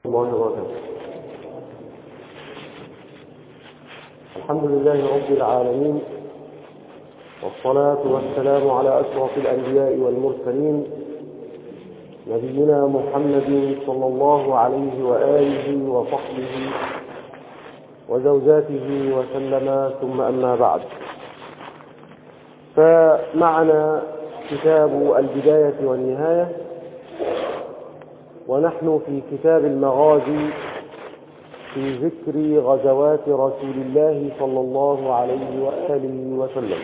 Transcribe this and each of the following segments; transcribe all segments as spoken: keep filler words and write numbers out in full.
الله وبركاته. الحمد لله رب العالمين، والصلاة والسلام على أشرف الأنبياء والمرسلين نبينا محمد صلى الله عليه وآله وصحبه وزوجاته وسلم، ثم أما بعد. فمعنا كتاب البداية والنهاية، ونحن في كتاب المغازي في ذكر غزوات رسول الله صلى الله عليه وآله وسلم.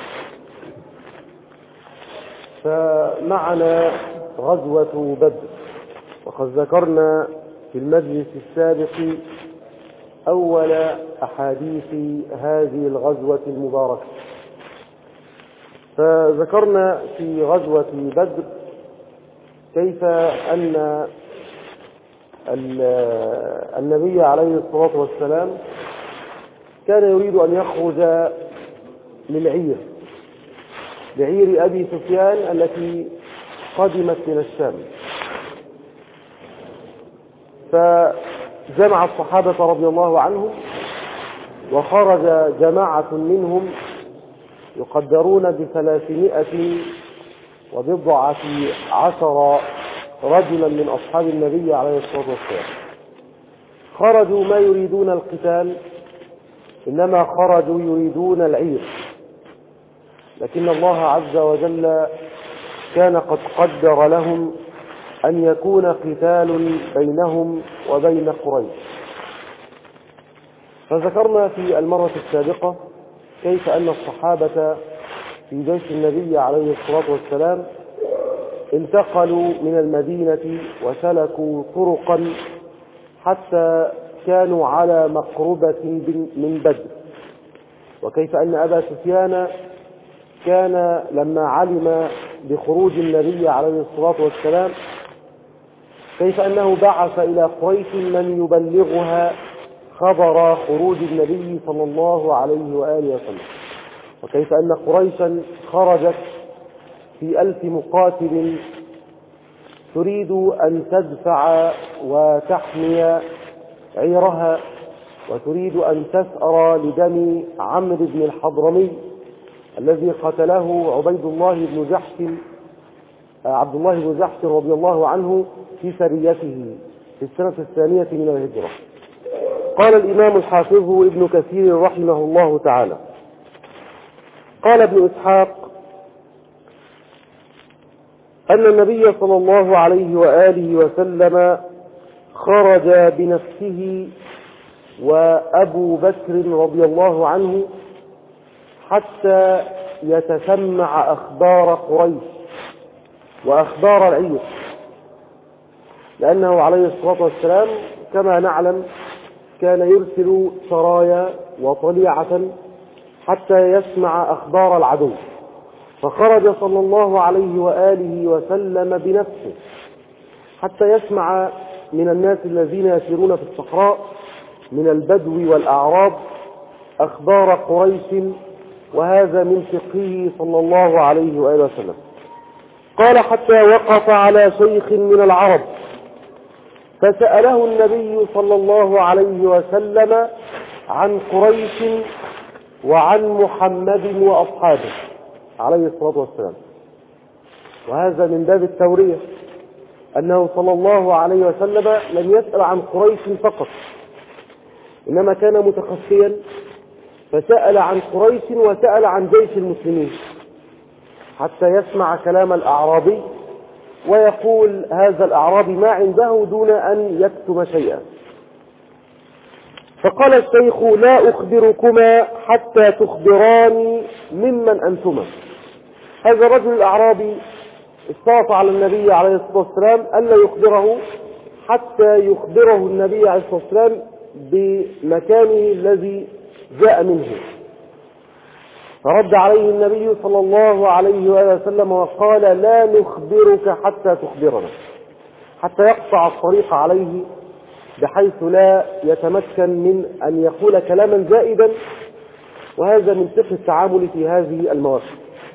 فمعنا غزوة بدر، وقد ذكرنا في المجلس السابق أول أحاديث هذه الغزوة المباركة. فذكرنا في غزوة بدر كيف أن النبي عليه الصلاة والسلام كان يريد أن يخرج للعير لعير أبي سفيان التي قدمت من الشام، فجمع الصحابة رضي الله عنهم، وخرج جماعة منهم يقدرون بثلاثمائة وبضعة عشر رجلا من أصحاب النبي عليه الصلاة والسلام. خرجوا ما يريدون القتال، إنما خرجوا يريدون العير، لكن الله عز وجل كان قد قدر لهم أن يكون قتال بينهم وبين قريش. فذكرنا في المرة السابقة كيف أن الصحابة في جيش النبي عليه الصلاة والسلام انتقلوا من المدينة وسلكوا طرقا حتى كانوا على مقربة من بدر، وكيف أن أبا سفيان كان لما علم بخروج النبي عليه الصلاة والسلام كيف أنه بعث إلى قريش من يبلغها خبر خروج النبي صلى الله عليه وآله وسلم، وكيف أن قريشا خرجت في ألف مقاتل تريد أن تدفع وتحمي عيرها، وتريد أن تثأر لدم عمرو بن الحضرمي الذي قتله عبيد الله بن جحش عبد الله بن جحش رضي الله عنه في سريته في السنة الثانية من الهجرة. قال الإمام الحافظ ابن كثير رحمه الله تعالى: قال ابن إسحاق أن النبي صلى الله عليه وآله وسلم خرج بنفسه وأبو بكر رضي الله عنه حتى يتسمع أخبار قريش وأخبار العير، لأنه عليه الصلاة والسلام كما نعلم كان يرسل سرايا وطليعة حتى يسمع أخبار العدو. فخرج صلى الله عليه وآله وسلم بنفسه حتى يسمع من الناس الذين يسيرون في الصحراء من البدو والأعراب أخبار قريش، وهذا من فقهه صلى الله عليه وآله وسلم. قال: حتى وقف على شيخ من العرب فسأله النبي صلى الله عليه وسلم عن قريش وعن محمد وأصحابه عليه الصلاة والسلام. وهذا من باب التورية، أنه صلى الله عليه وسلم لم يسأل عن قريش فقط، إنما كان متخفيا فسأل عن قريش وسأل عن جيش المسلمين حتى يسمع كلام الأعرابي ويقول هذا الأعرابي ما عنده دون أن يكتم شيئا. فقال الشيخ: لا أخبركما حتى تخبراني ممن أنتما. هذا الرجل الأعرابي استعصى على النبي عليه الصلاة والسلام ألا يخبره حتى يخبره النبي عليه الصلاة والسلام بمكانه الذي جاء منه. فرد عليه النبي صلى الله عليه وآله وسلم وقال: لا نخبرك حتى تخبرنا، حتى يقطع الطريق عليه بحيث لا يتمكن من أن يقول كلاما زائدا. وهذا من فقه التعامل في هذه المواقف.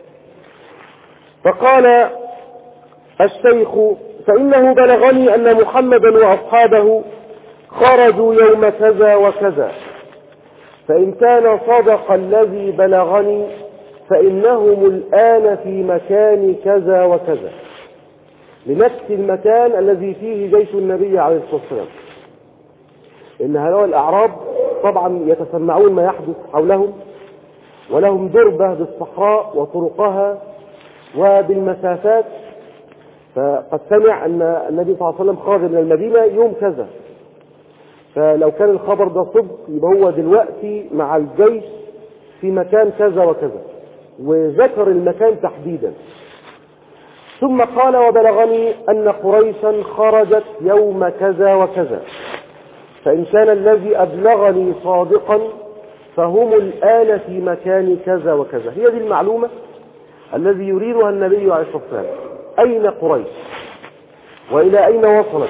فقال الشيخ: فإنه بلغني أن محمدا وأصحابه خرجوا يوم كذا وكذا، فإن كان صدق الذي بلغني فإنهم الآن في مكان كذا وكذا، لنفس المكان الذي فيه جيش النبي عليه الصلاة والسلام. إن هؤلاء الأعراب طبعا يتسمعون ما يحدث حولهم، ولهم دربة بالصحراء وطرقها وبالمسافات، فقد سمع أن النبي صلى الله عليه وسلم خرج من المدينة يوم كذا، فلو كان الخبر ده صدق يبقى هو دلوقتي مع الجيش في مكان كذا وكذا، وذكر المكان تحديدا. ثم قال وبلغني أن قريشا خرجت يوم كذا وكذا، فإن كان الذي أبلغني صادقا فهم الآن في مكان كذا وكذا. هي دي المعلومة الذي يريدها النبي عليه الصلاة والسلام، أين قريش وإلى أين وصلت.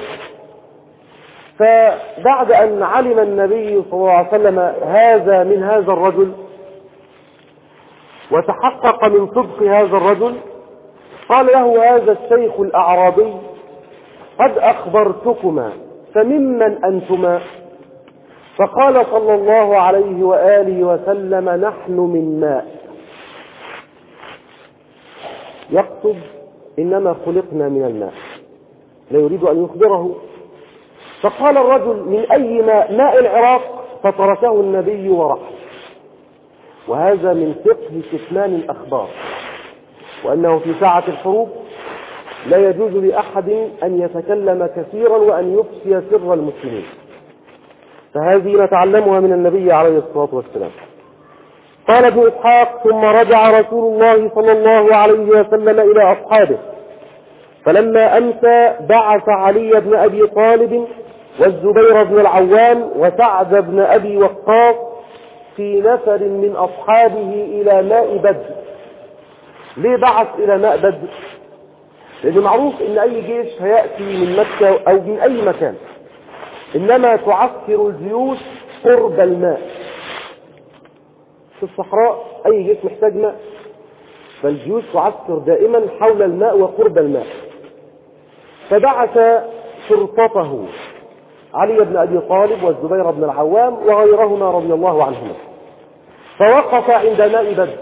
فبعد أن علم النبي صلى الله عليه وسلم هذا من هذا الرجل وتحقق من صدق هذا الرجل، قال له هذا الشيخ الأعرابي قد أخبرتكما فممن أنتما؟ فقال صلى الله عليه وآله وسلم نحن من ماء، يقصد إنما خلقنا من الماء، لا يريد أن يخبره. فقال الرجل من أي ماء؟ ماء العراق، فتركه النبي ورحل. وهذا من فقه كتمان الأخبار، وأنه في ساعة الحروب لا يجوز لأحد أن يتكلم كثيرا وأن يفشي سر المسلمين، فهذه نتعلمها من النبي عليه الصلاة والسلام. قال ابن إسحاق ثم رجع رسول الله صلى الله عليه وسلم إلى أصحابه، فلما أمسى بعث علي بن أبي طالب والزبير بن العوام وسعد بن أبي وقاص في نفر من أصحابه إلى ماء بدر. ليه بعث إلى ماء بدر؟ لأنه معروف إن أي جيش هيأتي من مكة أو من أي مكان إنما تعسكر الجيوش قرب الماء. في الصحراء أي جيش محتاج ماء، فالجيوش تعسكر دائما حول الماء وقرب الماء. فبعث شرطته علي بن أبي طالب والزبير بن العوام وغيرهما رضي الله عنهما، فوقف عند ماء بدر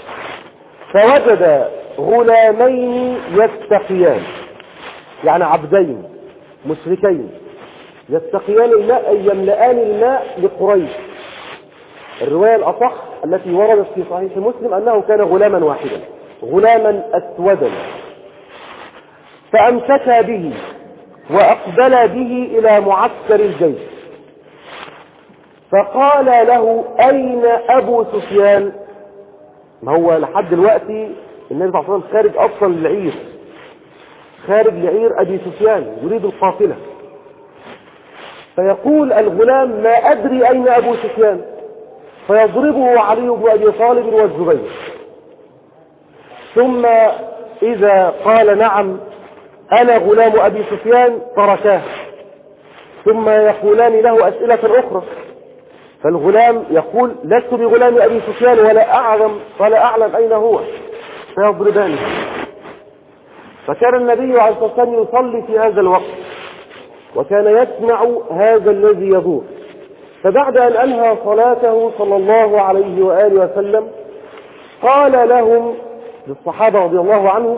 فوجد غلامين يستقيان، يعني عبدين مشركين يستقيان الماء أي يملآن الماء لقريش. الرواية الأصح التي وردت في صحيح مسلم أنه كان غلاما واحدا، غلاما أسودا، فأمسكا به وأقبل به إلى معسكر الجيش. فقال له أين أبو سفيان؟ ما هو لحد دلوقتي النبي صلى الله عليه وسلم خارج أصلا للعير، خارج لعير أبي سفيان يريد القافلة. فيقول الغلام ما أدري أين أبو سفيان، فيضربه علي بن أبي طالب والزبير. ثم إذا قال نعم أنا غلام أبي سفيان تركاه، ثم يقولان له أسئلة أخرى، فالغلام يقول لست بغلام أبي سفيان ولا أعلم ولا أعلم أين هو، فيضربانه. فكان النبي عليه الصلاة والسلام يصلي في هذا الوقت وكان يسمع هذا الذي يدور. فبعد أن أنهى صلاته صلى الله عليه وآله وسلم قال لهم للصحابة رضي الله عنهم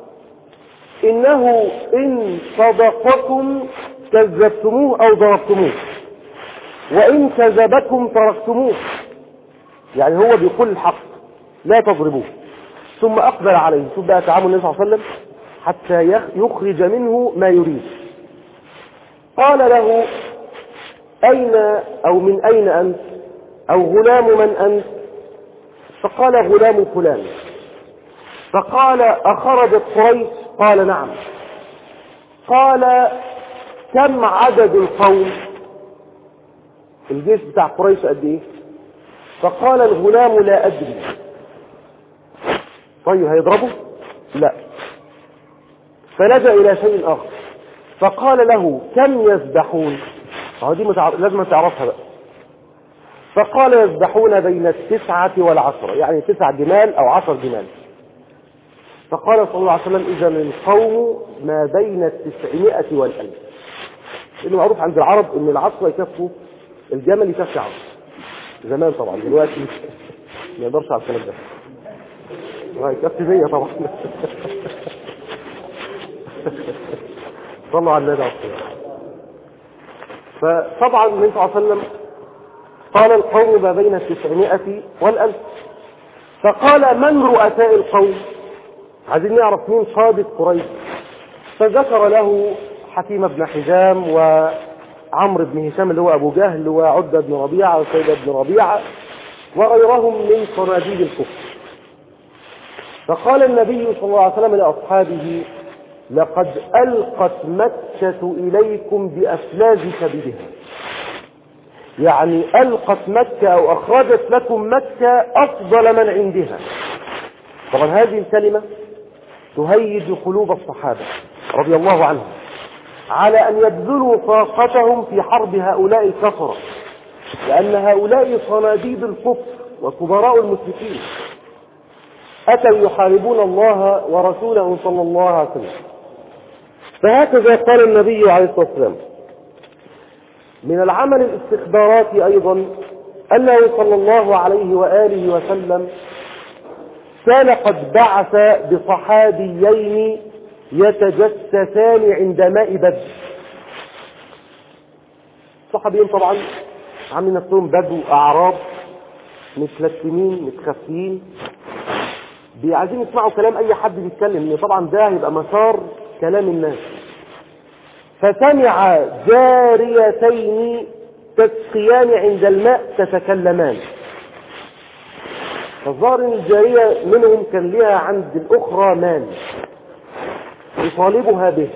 إنه إن صدقكم كذبتموه أو ضربتموه، وإن كذبكم تركتموه، يعني هو بيقول الحق لا تضربوه. ثم أقبل عليه، شوف بقى تعامل النبي صلى الله عليه وسلم حتى يخرج منه ما يريد. قال له أين أو من أين أنت أو غلام من أنت؟ فقال غلام فلان. فقال أخرجت قريش؟ قال نعم. قال كم عدد القوم؟ الجيش بتاع قريش قد ايه؟ فقال الغلام لا أدري. طيب هيضربه؟ لا. فلجأ إلى شيء آخر فقال له كم يسبحون؟ دي متعر... لازم تعرفها بقى. فقال يسبحون بين التسعة والعشرة، يعني تسع جمال أو عشر جمال. فقال صلى الله عليه وسلم إذا القوم ما بين التسعمائة والألف. اللي معروف عند العرب ان العصر يكفوا الجمل يكفي عصر زمان، طبعا دلوقتي ما يقدرش على الكلام ده، يكفي زي طبعا. صلوا على النبي عليه الصلاه. فطبعا النبي صلى الله عليه وسلم قال القوم ما بين التسعمائة والألف، فقال من رؤساء القوم؟ عايزين نعرف مين قادة قريش. فذكر له حكيم بن حزام وعمرو بن هشام اللي هو أبو جهل وعدة بن ربيعة وسيدة بن ربيعة وغيرهم من صناديد الكفر. فقال النبي صلى الله عليه وسلم لأصحابه لقد ألقت مكة إليكم بأفلاز كبدها، يعني ألقت مكة أو أخرجت لكم مكة أفضل من عندها. طبعا هذه الكلمة تهيج قلوب الصحابة رضي الله عنهم على أن يبذلوا طاقتهم في حرب هؤلاء الكفرة، لأن هؤلاء صناديد الكفر وكبراء المشركين أتوا يحاربون الله ورسوله صلى الله عليه وسلم. فهكذا قال النبي عليه الصلاة والسلام. من العمل الاستخباراتي أيضا أنه صلى الله عليه وآله وسلم كان قد بعث بصحابيين يتجسسان عند ماء بدر. صحابيين طبعا عاملين نفسهم بدو أعراب متلتمين متخفيين عايزين يسمعوا كلام أي حد بيتكلم، لأن طبعا ده هيبقى مسار كلام الناس. فسمع جاريتين تسقيان عند الماء تتكلمان. فالظاهر ان الجارية منهم كان لها عند الأخرى مال يطالبها به.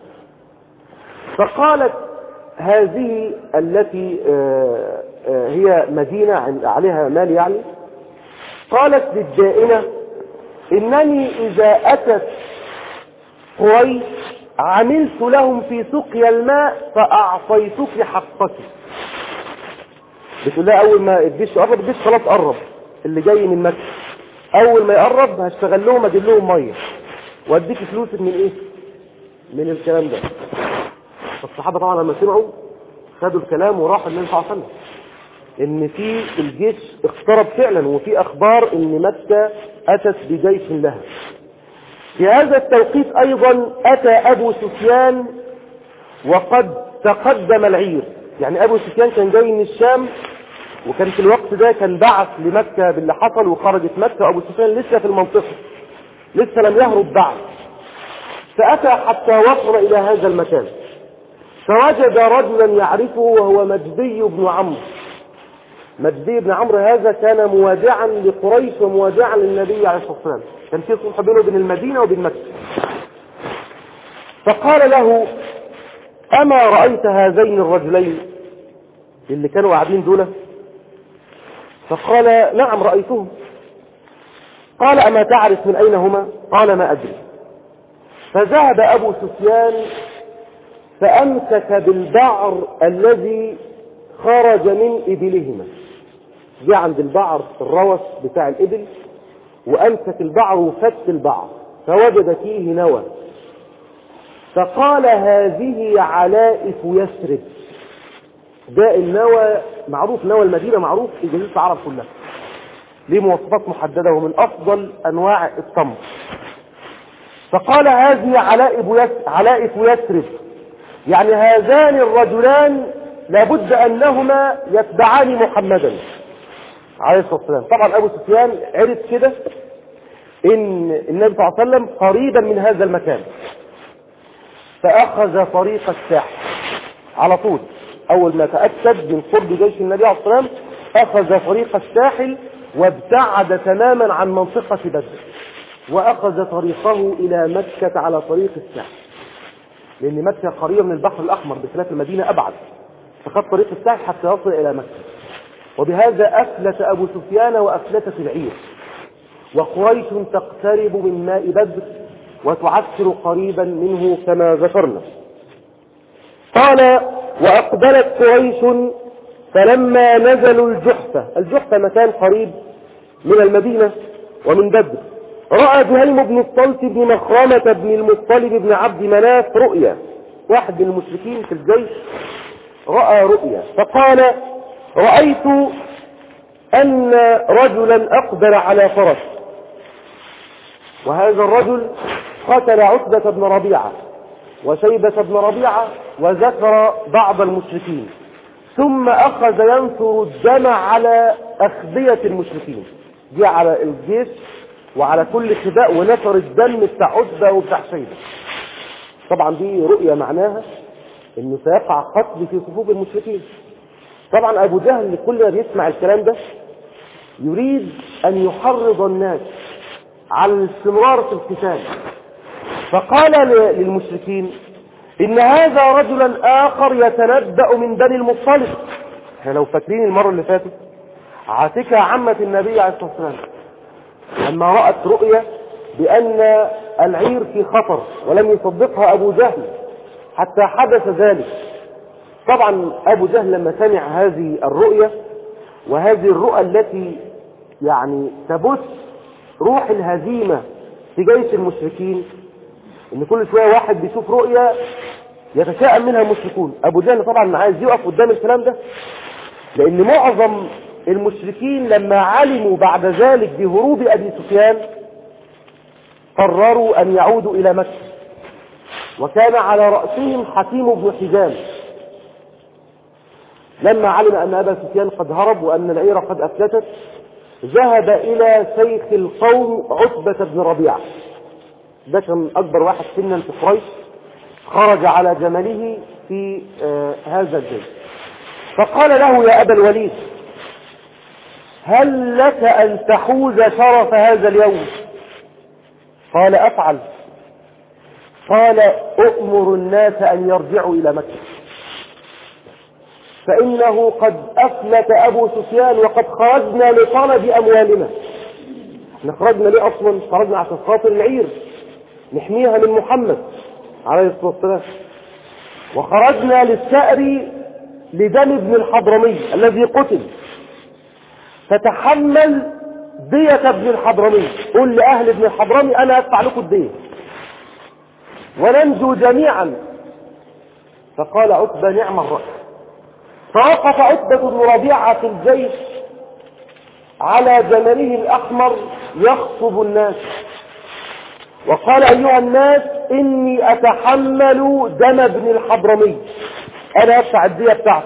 فقالت هذه التي هي مدينة عليها مال يعني، قالت للدائنة إنني إذا أتت قريش عملت لهم في سقيا الماء فأعطيتك حقك. بتقول لها أول ما الجيش قرب، الجيش خلاص قرب اللي جاي من مكة، أول ما يقرب هشتغل لهم أجيب لهم مية وأديك فلوسك من إيه؟ من الكلام ده. الصحابة طبعا لما سمعوا خدوا الكلام وراحوا النبي صلى الله عليه وسلم إن في الجيش اقترب فعلا، وفي أخبار إن مكة أتت بجيش لها. في هذا التوقيت أيضا أتى أبو سفيان وقد تقدم العير، يعني أبو سفيان كان جاي من الشام، وكان في الوقت ده كان بعث لمكة باللي حصل وخرجت مكة، وأبو سفيان لسه في المنطقة لسه لم يهرب بعد. فأتى حتى وصل إلى هذا المكان، فوجد رجلا يعرفه وهو مجدي بن عمرو. مجدي بن عمرو هذا كان موادعا لقريش وموادعا للنبي عليه الصلاة والسلام، كان في صلح بينه وبين المدينة وبين مكة. فقال له أما رأيت هذين الرجلين اللي كانوا قاعدين دول؟ فقال نعم رأيتهم. قال أما تعرف من أين هما؟ قال ما أدري. فذهب أبو سفيان فأمسك بالبعر الذي خرج من إبلهما، جاء عند البعر الروس بتاع الإبل وأمسك البعر وفت البعر فوجد فيه نوى، فقال هذه علائف يثرب. ده النوى معروف، نوى المدينة معروف في جزيرة العرب كلها، ليه مواصفات محددة ومن أفضل أنواع التمر. فقال هذه علائف يثرب، يعني هذان الرجلان لابد أنهما يتبعان محمدا عليه الصلاة والسلام. طبعا أبو سفيان عرف كده إن النبي صلى الله عليه وسلم قريبا من هذا المكان، فأخذ طريق الساحل على طول. أول ما تأكد من قرب جيش النبي عليه الصلاة والسلام أخذ طريق الساحل وابتعد تماما عن منطقة بدر، وأخذ طريقه إلى مكة على طريق الساحل، لأن مكة قريبة من البحر الأحمر بخلاف المدينة أبعد، فخذ طريق الساحل حتى يصل إلى مكة. وبهذا أفلت أبو سفيان وأفلتت العير، وقريش تقترب من ماء بدر وتعسر قريبا منه كما ذكرنا. قال وأقبلت قريش فلما نزلوا الجحفة، الجحفة مكان قريب من المدينة ومن بدر، رأى جهيم بن الصلت بن مخرمة بن المطلب بن عبد مناف رؤيا واحد من المشركين في الجيش رأى رؤيا فقال رأيت أن رجلا أقدر على فرس، وهذا الرجل قتل عتبة بن ربيعة وشيبة بن ربيعة وذكر بعض المشركين، ثم أخذ ينثر الدم على أخبية المشركين، جاء على الجيش وعلى كل خباء ونثر الدم بتاع عتبة وبتاع شيبة. طبعا دي رؤية معناها انه سيقع قتل في صفوف المشركين. طبعا ابو جهل كل ما بيسمع الكلام ده يريد ان يحرض الناس على الاستمرار في القتال، فقال للمشركين ان هذا رجلا اخر يتنبأ من بني المصطلق. احنا لو فاكرين المرة اللي فاتت عاتكة عمة النبي عليه الصلاة والسلام لما رأت رؤية بأن العير في خطر ولم يصدقها أبو جهل حتى حدث ذلك. طبعا أبو جهل لما سمع هذه الرؤية وهذه الرؤى التي يعني تبث روح الهزيمة في جيش المشركين، ان كل شوية واحد بيشوف رؤية يتشائم منها المشركون، أبو جهل طبعا عايز يقف قدام الكلام ده، لأن معظم المشركين لما علموا بعد ذلك بهروب أبي سفيان قرروا أن يعودوا إلى مكة، وكان على رأسهم حكيم بن حزام. لما علم أن أبا سفيان قد هرب وأن العير قد أفلتت ذهب إلى شيخ القوم عتبة بن ربيعة، ده كان أكبر واحد سنا في قريش، خرج على جمله في آه هذا الجيش، فقال له يا أبا الوليد هل لك أن تحوز شرف هذا اليوم؟ قال أفعل. قال أؤمر الناس أن يرجعوا إلى مكة، فإنه قد أفلت أبو سفيان وقد خرجنا لطلب أموالنا. احنا خرجنا ليه أصلا؟ خرجنا عشان خاطر العير نحميها من محمد عليه الصلاة والسلام، وخرجنا للسأر لدم ابن الحضرمي الذي قتل، فتحمل دية ابن الحضرمي، قل لأهل ابن الحضرمي أنا أدفع لكم الدية وننجو جميعا. فقال عتبة نعم الرأي. فوقف عتبة بن ربيعة في الجيش على جمله الأحمر يخطب الناس وقال أيها الناس إني أتحمل دم ابن الحضرمي، أنا أدفع الدية بتاعته،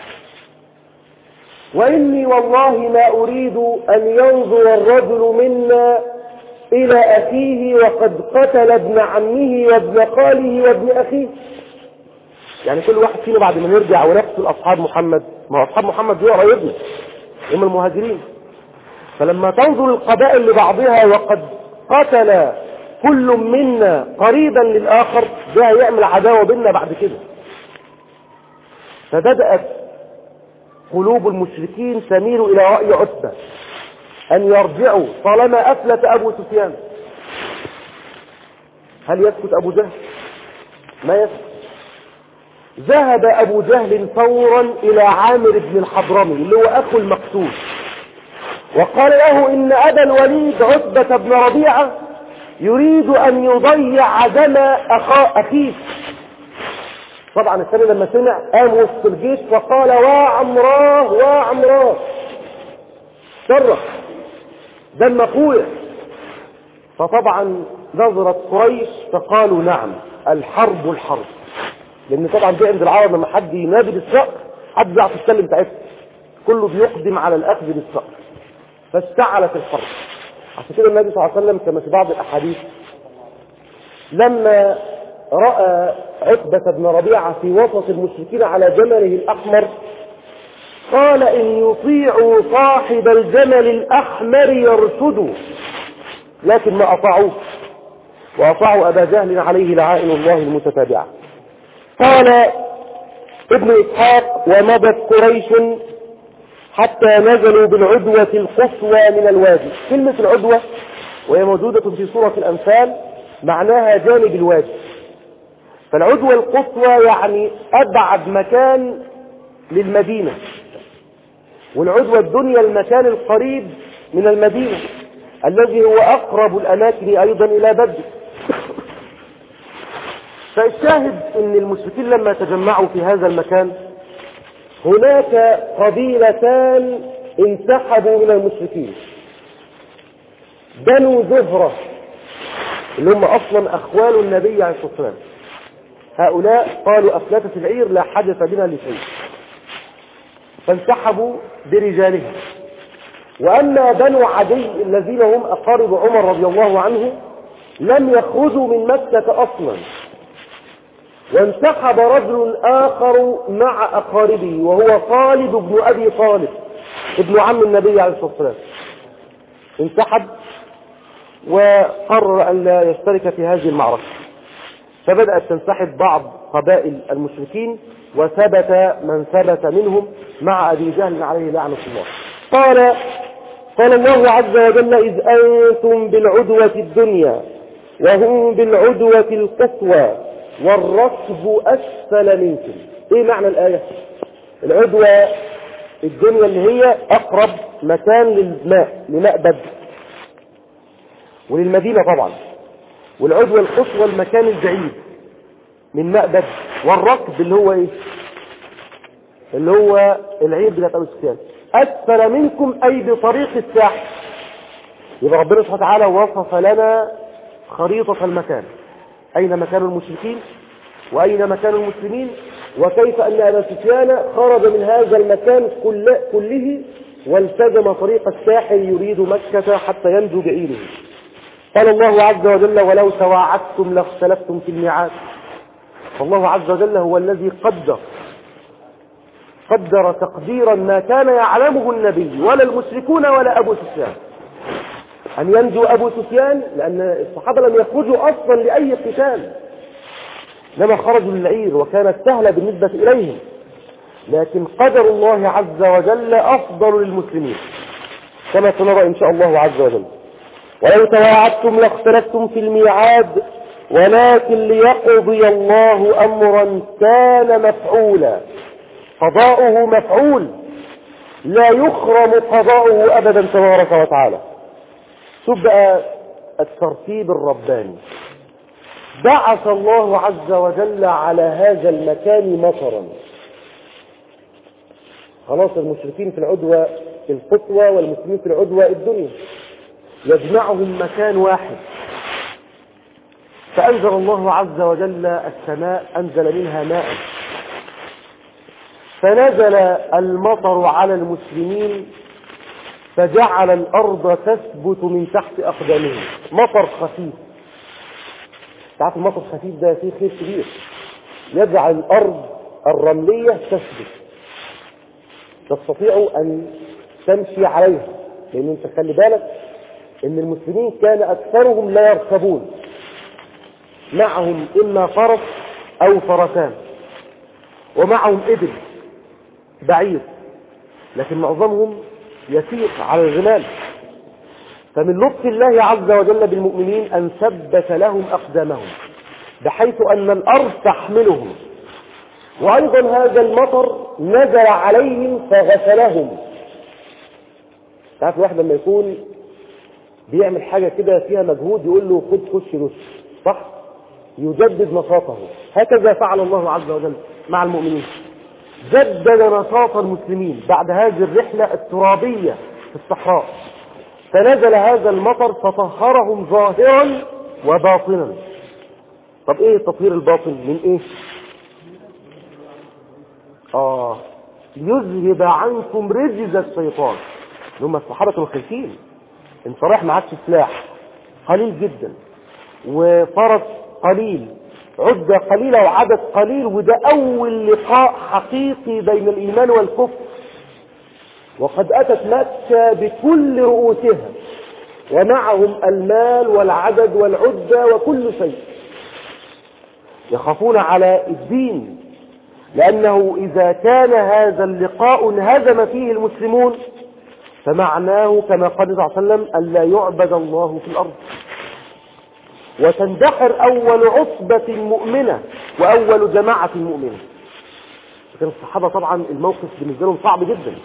وإني والله ما أريد أن ينظر الرجل منا إلى أخيه وقد قتل ابن عمه وابن خاله وابن أخيه. يعني كل واحد فينا بعد ما نرجع ونقتل أصحاب محمد، ما هو أصحاب محمد دول قرايبنا هم المهاجرين، فلما تنظر القبائل لبعضها وقد قتل كل منا قريبا للآخر ده هيعمل عداوة بيننا بعد كده. فبدأت قلوب المشركين تميل إلى رأي عتبة أن يرجعوا طالما أفلت أبو سفيان. هل يسكت أبو جهل؟ ما يسكت. ذهب أبو جهل فورا إلى عامر بن الحضرمي اللي هو أخو المقتول وقال له إن أبا الوليد عتبة بن ربيعة يريد أن يضيع دم أخيك. طبعا الثاني لما سمع قام وسط الجيش فقال وعمراه وعمراه، صرخ دم اخويا. فطبعا نظرت قريش فقالوا نعم الحرب الحرب، لان طبعا دي عند العرب لما حد ينادي بالصقر حد يعرف يتكلم ساعتها، كله بيقدم على الاخذ بالصقر، فاشتعلت الحرب. عشان كده النبي صلى الله عليه وسلم كما في بعض الاحاديث لما رأى عتبة بن ربيعة في وسط المشركين على جمله الأحمر قال إن يطيعوا صاحب الجمل الأحمر يرشدوا، لكن ما أطاعوه وأطاعوا أبا جهل عليه لعائن الله المتتابعة. قال ابن إسحاق ومضت قريش حتى نزلوا بالعدوة القصوى من الوادي. كلمة العدوة وهي موجودة في سورة الأنفال معناها جانب الوادي، فالعدوة القصوى يعني أبعد مكان للمدينة، والعدوة الدنيا المكان القريب من المدينة الذي هو أقرب الأماكن أيضا إلى بدر. فالشاهد ان المشركين لما تجمعوا في هذا المكان هناك قبيلتان انسحبوا من المشركين. بنو زهرة اللي هم اصلا اخوال النبي عليه الصلاة والسلام، هؤلاء قالوا افلتت العير لا حدث بنا لشيء، فانسحبوا برجالهم. واما بنو عدي الذين هم اقارب عمر رضي الله عنه لم يخرجوا من مكة اصلا، وانسحب رجل آخر مع أقاربه وهو خالد بن أبي طالب ابن عم النبي عليه الصلاة والسلام. انسحب وقرر أن لا يشترك في هذه المعركة، فبدأت تنسحب بعض قبائل المشركين وثبت من ثبت منهم مع أبي جهل عليه لعنة الله. قال قال الله عز وجل: إذ أنتم بالعدوة الدنيا وهم بالعدوة القصوى والركب أسفل منكم. ايه معنى الآية؟ العدوى الدنيا اللي هي أقرب مكان للماء، لماء بدر وللمدينة طبعا، والعدوى القصوى المكان البعيد من ماء بدر، والركب اللي هو ايه؟ اللي هو العير بتاعت أبو سفيان. أسفل منكم أي بطريق الساحل. يبقى ربنا سبحانه وتعالى وصف لنا خريطة المكان، أين مكان المشركين وأين مكان المسلمين، وكيف أن أبا سفيان خرج من هذا المكان كله والتزم طريق الساحل يريد مكة حتى ينجو بعيره. قال الله عز وجل: ولو تواعدتم لاختلفتم في الميعاد. فالله عز وجل هو الذي قدر قدر تقديرا ما كان يعلمه النبي ولا المشركون ولا أبو سفيان، أن ينجو أبو سفيان، لأن الصحابة لم يخرجوا أصلا لأي قتال، لما خرجوا للعير وكانت سهلة بالنسبة إليهم، لكن قدر الله عز وجل أفضل للمسلمين كما سنرى إن شاء الله عز وجل. ولو تواعدتم لاختلفتم في الميعاد ولكن ليقضي الله أمرا كان مفعولا. قضاؤه مفعول لا يخرم قضاؤه أبدا تبارك وتعالى. شوف بقى الترتيب الرباني. بعث الله عز وجل على هذا المكان مطرا. خلاص المشركين في العدوى القصوى والمسلمين في العدوى الدنيا، يجمعهم مكان واحد. فأنزل الله عز وجل السماء، أنزل منها ماء، فنزل المطر على المسلمين فجعل الأرض تثبت من تحت أقدامهم. مطر خفيف، تعرف المطر الخفيف ده فيه خير كبير، يجعل الأرض الرملية تثبت، تستطيع أن تمشي عليها. لأن انت خلي بالك ان المسلمين كان أكثرهم لا يركبون، معهم إما فرس أو فرسان، ومعهم إبل بعير، لكن معظمهم يسير على الغمال. فمن لطف الله عز وجل بالمؤمنين أن ثبت لهم أقدامهم بحيث أن الأرض تحملهم. وأيضا هذا المطر نزل عليهم فغسلهم. تعرف الواحد لما يكون بيعمل حاجة كده فيها مجهود يقول له خد خش دش، صح؟ يجدد نشاطه. هكذا فعل الله عز وجل مع المؤمنين، جدد نشاط المسلمين بعد هذه الرحلة الترابية في الصحراء. فنزل هذا المطر فطهرهم ظاهرا وباطنا. طب ايه التطهير الباطن؟ من ايه؟ اه يذهب عنكم رجز الشيطان. هم الصحابة الخلفين، انت رايح معكش سلاح، قليل جدا، وفرس قليل، عدة قليلة وعدد قليل، وده أول لقاء حقيقي بين الإيمان والكفر. وقد أتت مكة بكل رؤوسها ومعهم المال والعدد والعدة وكل شيء، يخافون على الدين، لأنه إذا كان هذا اللقاء انهزم فيه المسلمون فمعناه كما قال صلى الله عليه وسلم أن لا يعبد الله في الأرض، وتندحر أول عصبة مؤمنة وأول جماعة مؤمنة. لكن الصحابة طبعا الموقف بالنسبة لهم صعب جدا،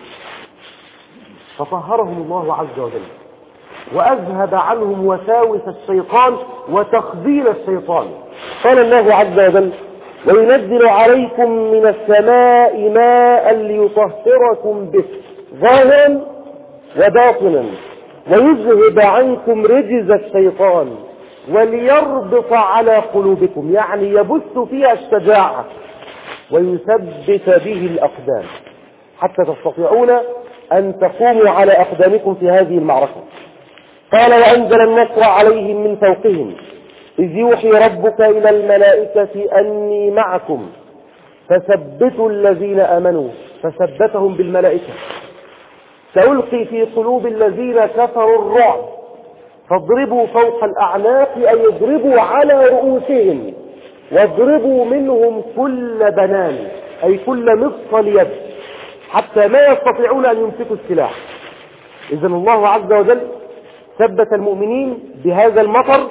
فطهرهم الله عز وجل وأذهب عنهم وساوس الشيطان وتخذيل الشيطان. قال الله عز وجل: وينزل عليكم من السماء ماء ليطهركم به ظاهرا وباطنا ويذهب عنكم رجز الشيطان وليربط على قلوبكم، يعني يبث فيها الشجاعة ويثبت به الأقدام حتى تستطيعون أن تقوموا على أقدامكم في هذه المعركة. قال: وأنزل النصر عليهم من فوقهم إذ يوحي ربك إلى الملائكة أني معكم فثبتوا الذين آمنوا، فثبتهم بالملائكة. سألقي في قلوب الذين كفروا الرعب فاضربوا فوق الأعناق، أي اضربوا على رؤوسهم واضربوا منهم كل بنان، أي كل مفصل يد، حتى ما يستطيعون أن يمسكوا السلاح. إذن الله عز وجل ثبت المؤمنين بهذا المطر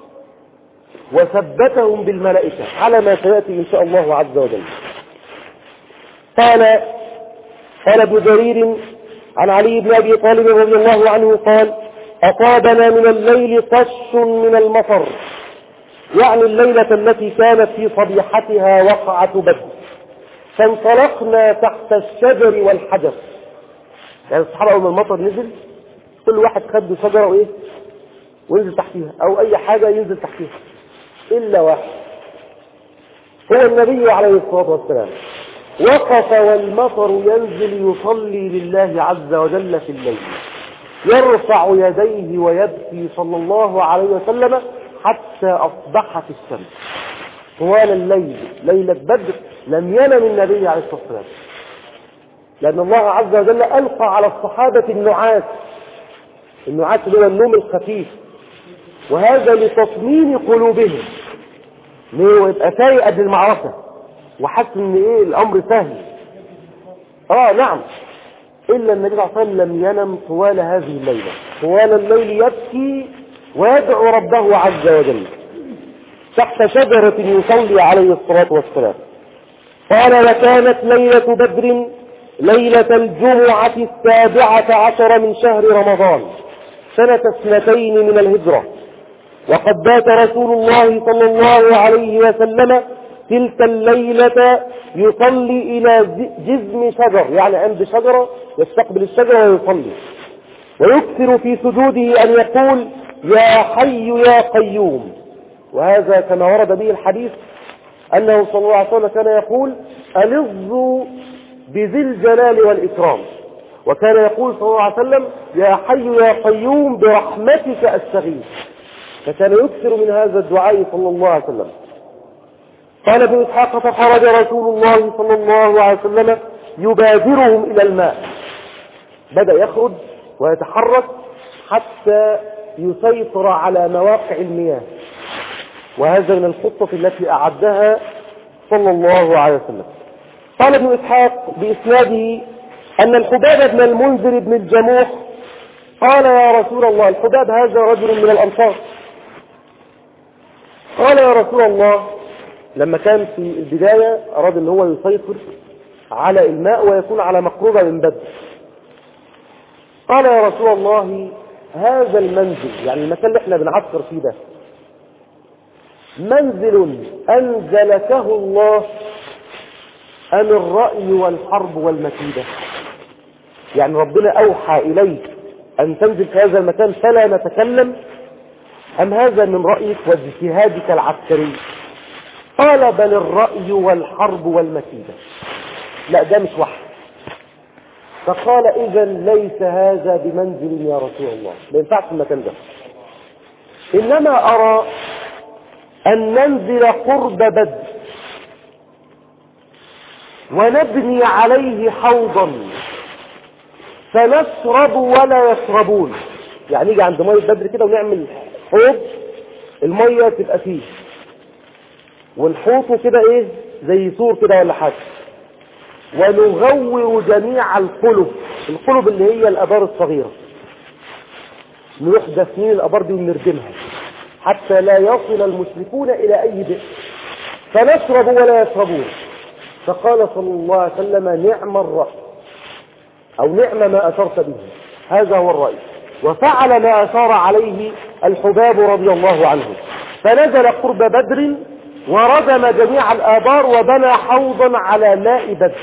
وثبتهم بالملائكة على ما سيأتي إن شاء الله عز وجل. قال قال ابن جرير عن علي بن أبي طالب رضي الله عنه قال: أصابنا من الليل طش من المطر، يعني الليلة التي كانت في صبيحتها وقعة بدر، فانطلقنا تحت الشجر والحجر. يعني الصحابة أول ما المطر نزل كل واحد خد شجرة وإيه وينزل تحتيها، أو أي حاجة ينزل تحتيها، إلا واحد هو النبي عليه الصلاة والسلام وقف والمطر ينزل يصلي لله عز وجل في الليل، يرفع يديه ويبكي صلى الله عليه وسلم حتى أصبحت الشمس. طوال الليل ليلة بدر لم ينم النبي عليه الصلاة والسلام، لأن الله عز وجل ألقى على الصحابة النعاس، النعاس اللي هو النوم الخفيف، وهذا لتطمين قلوبهم، ليه؟ ويبقى فايق قبل المعركة وحس ان ايه الامر سهل. اه نعم، الا النبي صلى الله عليه وسلم لم ينم طوال هذه الليلة، طوال الليل يبكي ويدعو ربه عز وجل تحت شجرة يصلي عليه الصلاة والسلام. قال: وكانت ليلة بدر ليلة الجمعة السابعة عشر من شهر رمضان سنة اثنتين من الهجرة، وقد بات رسول الله صلى الله عليه وسلم تلك الليلة يصلي إلى جذم شجر، يعني عند شجرة يستقبل الشجرة ويصلي، ويكثر في سجوده أن يقول: يا حي يا قيوم. وهذا كما ورد به الحديث أنه صلى الله عليه وسلم كان يقول: ألظوا بذي الجلال والإكرام. وكان يقول صلى الله عليه وسلم: يا حي يا قيوم برحمتك أستغيث. فكان يكثر من هذا الدعاء صلى الله عليه وسلم. قال ابن إسحاق: فخرج رسول الله صلى الله عليه وسلم يبادرهم إلى الماء، بدأ يخرج ويتحرك حتى يسيطر على مواقع المياه، وهذا من الخطة التي أعدها صلى الله عليه وسلم. قال ابن إسحاق بإسناده أن الحباب بن المنذر بن الجموح قال: يا رسول الله، الحباب هذا رجل من الأنصار، قال: يا رسول الله، لما كان في البداية أراد أن هو يسيطر على الماء ويكون على مقربة من بدر، قال: يا رسول الله، هذا المنزل، يعني المكان اللي احنا بنعسكر فيه ده، منزل أنزلكه الله أم الرأي والحرب والمكيدة؟ يعني ربنا أوحى إليك أن تنزل في هذا المكان فلا نتكلم، أم هذا من رأيك واجتهادك العسكري؟ قال: بل الرأي والحرب والمكيدة. لا، ده مش وحي. فقال: إذا ليس هذا بمنزل يا رسول الله، ما ينفعش المكان ده، إنما أرى أن ننزل قرب بدر ونبني عليه حوضا فنشرب ولا يشربون. يعني يجي عند مية بدر كده ونعمل حوض المية تبقى فيه، ونحوطه كده ايه زي سور كده ولا حاجة، ونغور جميع القلب، القلب اللي هي الابار الصغيرة، نروح دفنين الابار دي ونردمها حتى لا يصل المشركون الى اي بئر، فنشرب ولا يشربون. فقال صلى الله عليه وسلم: نعم الرأي، او نعم ما اشرت به، هذا هو الرأي. وفعل ما اشار عليه الحباب رضي الله عنه، فنزل قرب بدر وردم جميع الآبار وبنى حوضا على ماء بدر.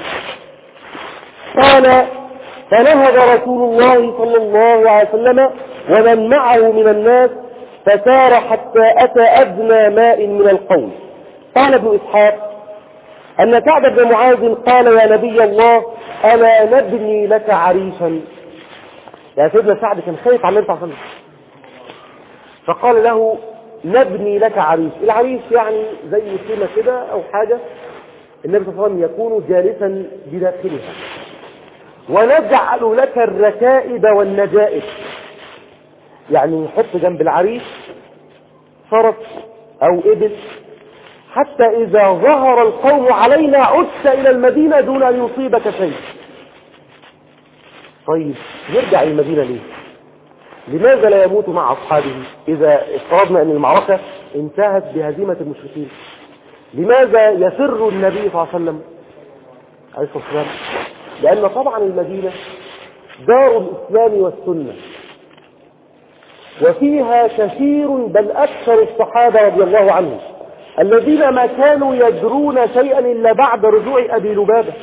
قال فنهض رسول الله صلى الله عليه وسلم ومن معه من الناس فسار حتى أتى أدنى ماء من القوم. قال ابن إسحاق أن كعب بن معاذ قال يا نبي الله ألا نبني لك عريشا؟ يا سيدنا سعد كان خايف على النبي صلى الله عليه وسلم، فقال له نبني لك عريش. العريش يعني زي خيمة كده أو حاجة النبي صلى الله عليه وسلم يكون جالسا بداخلها، ونجعل لك الركائب والنجائب، يعني نحط جنب العريش فرس أو إبل حتى إذا ظهر القوم علينا عدت إلى المدينة دون أن يصيبك شيء. طيب نرجع المدينة ليه؟ لماذا لا يموت مع أصحابه إذا افترضنا أن المعركة انتهت بهزيمة المشركين؟ لماذا يفر النبي صلى الله عليه وسلم عليه الصلاة والسلام؟ لأن طبعا المدينة دار الإسلام والسنة، وفيها كثير بل أكثر الصحابة رضي الله عنهم الذين ما كانوا يدرون شيئا إلا بعد رجوع أبي لبابة،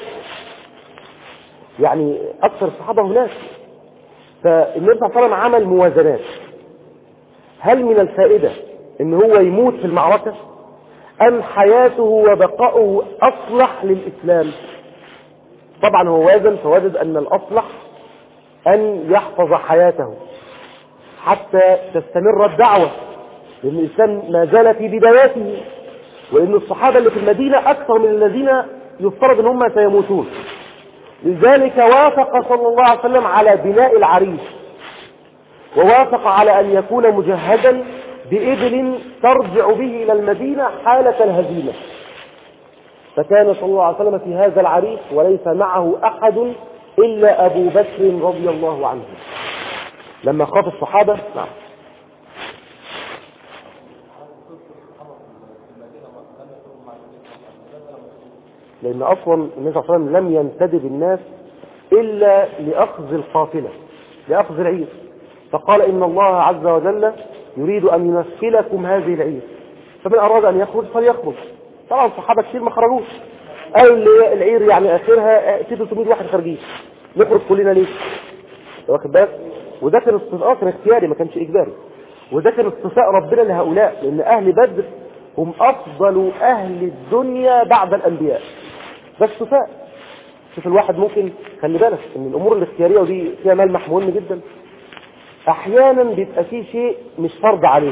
يعني أكثر الصحابة هناك. فالنبي صلى الله عليه وسلم عمل موازنات، هل من الفائدة ان هو يموت في المعركة ام حياته وبقاؤه اصلح للاسلام؟ طبعا هو وازن فوجد ان الاصلح ان يحفظ حياته حتى تستمر الدعوة، لان الاسلام ما زال في بداياته، وان الصحابة اللي في المدينة اكثر من الذين يفترض ان هم سيموتون. لذلك وافق صلى الله عليه وسلم على بناء العريش، ووافق على أن يكون مجهزا بإبل ترجع به إلى المدينة حالة الهزيمة. فكان صلى الله عليه وسلم في هذا العريش وليس معه أحد إلا أبو بكر رضي الله عنه لما خاف الصحابة. نعم. لأن أصلا النبي صلى الله عليه وسلم لم ينتدب الناس إلا لأخذ القافلة، لأخذ العير، فقال إن الله عز وجل يريد أن ينفلكم هذه العير، فمن أراد أن يخرج فليخرج. طبعا الصحابة كثير ما خرجوش، قالوا اللي العير يعني آخرها ستمائة واحد خارجين، نخرج كلنا ليه؟ واخد بالك؟ وده كان استثناء، كان اختياري ما كانش إجباري، وده كان استثناء ربنا لهؤلاء، لأن أهل بدر هم أفضل أهل الدنيا بعد الأنبياء. ده استثناء. شوف الواحد ممكن خلي بالك ان الامور الاختياريه ودي فيها ملمح مهم جدا، احيانا بيبقى فيه شيء مش فرض عليك،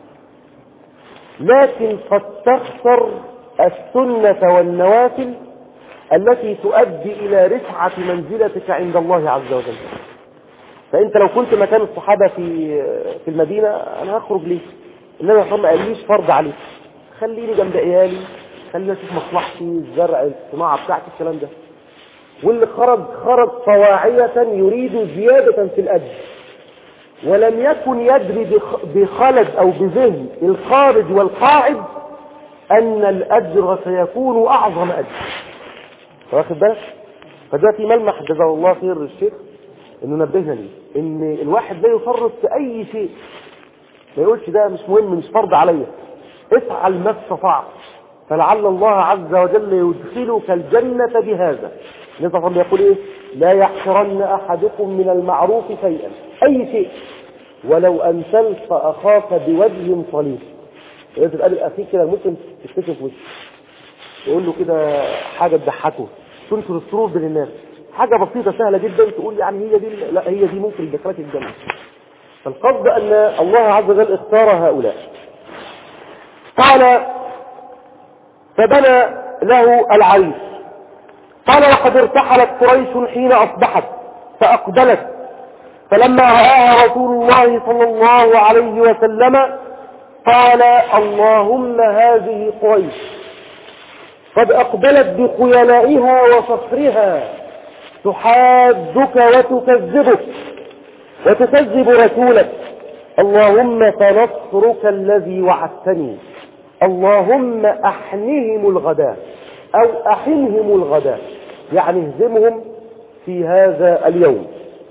لكن قد تخسر السنه والنوافل التي تؤدي الى رفعه منزلتك عند الله عز وجل. فانت لو كنت مكان الصحابه في في المدينه انا هخرج ليه؟ انما هم ما قاليش فرض عليك، خليني جنب عيالي، خليني اشوف مصلحتي، الزرع، الصناعه بتاعتي، الكلام ده. واللي خرج خرج طواعية يريد زيادة في الأجر، ولم يكن يدري بخلد أو بذهن الخارج والقاعد أن الأجر سيكون أعظم أجر. واخد بالك؟ فده في ملمح جزاه الله خير الشيخ إنه نبهنا ليه، إن الواحد لا يفرط في أي شيء، ما يقولش ده مش مهم مش فرض عليا، افعل ما استطعت فلعل الله عز وجل يدخلك الجنة بهذا. النبي صلى الله عليه وسلم يقول ايه؟ لا يحقرن احدكم من المعروف شيئا، اي شيء، ولو ان تلقى اخاك بوجه صليب. اذا تقابل اخيك كده ممكن تكتشف وشه، تقول له كده حاجه تضحكه، تنشر السرور بين الناس، حاجه بسيطه سهله جدا، تقول يعني هي دي، لا هي دي ممكن تدخلك الجنه. فالقصد ان الله عز وجل اختار هؤلاء. قال فبنى له العريش. قال وقد ارتحلت قريش حين أصبحت فأقبلت، فلما رآها رسول الله صلى الله عليه وسلم قال اللهم هذه قريش قد أقبلت بخيلائها وفخرها تحادك وتكذبك وتكذب رسولك، اللهم فنصرك الذي وعدتني، اللهم أحنهم الغداء أو أحنهم الغداء، يعني اهزمهم في هذا اليوم.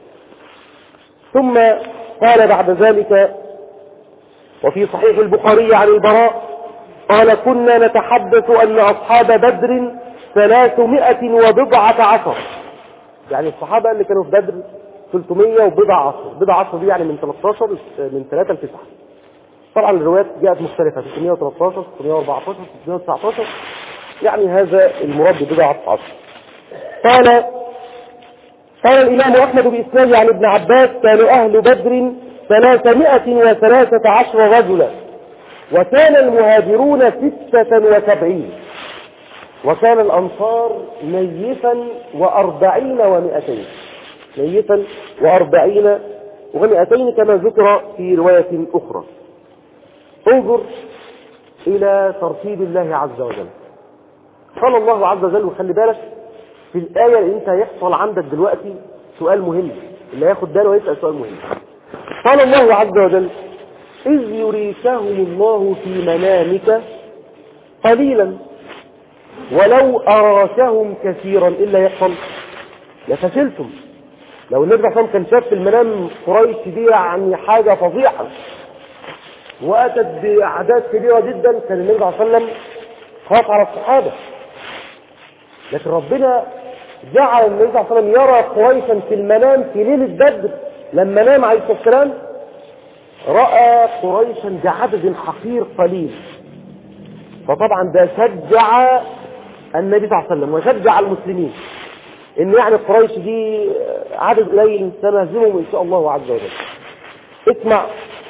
ثم قال بعد ذلك وفي صحيح البخاري عن البراء قال كنا نتحدث أن أصحاب بدر ثلاثمائة وبضعة عشر، يعني الصحابة اللي كانوا في بدر ثلاثمائة وبضع عشر، بضع عشر دي يعني من ثلاثة عشر من ثلاثة ل تسعة. طبعا الروايات جاءت مختلفة، ثلاثمائة وثلاثة عشر ثلاثمائة وأربعة عشر ثلاثمائة وتسعة عشر، يعني هذا المراد ببضعة عشر. قال قال الإمام أحمد بإسناد عن ابن عباس كانوا أهل بدر ثلاثمائة وثلاثة عشر رجلا، وكان المهاجرون ستة وسبعين، وكان الأنصار نيفا وأربعين ومئتين، نيفا وأربعين ومئتين كما ذكر في رواية أخرى. انظر إلى ترتيب الله عز وجل. قال الله عز وجل، وخلي بالك في الآية اللي انت هيحصل عندك دلوقتي سؤال مهم، اللي هياخد باله ويسأل سؤال مهم. قال الله عز وجل إذ يريكهم الله في منامك قليلا ولو أراكهم كثيرا إلا يحصل لفشلتم. لو النبي صلى الله عليه وسلم كان شاف في المنام قريش دي يعني حاجة فظيعة وأتت بأعداد كبيرة جدا، كان النبي صلى الله عليه وسلم خاف على الصحابة. لكن ربنا جعل النبي صلى الله عليه وسلم يرى قريشا في المنام في ليلة بدر، لما نام عليه الصلاة والسلام رأى قريشا بعدد حقير قليل، فطبعا ده شجع النبي صلى الله عليه وسلم وشجع المسلمين ان يعني قريش دي عدد قليل سنهزمهم ان شاء الله عز وجل. اسمع،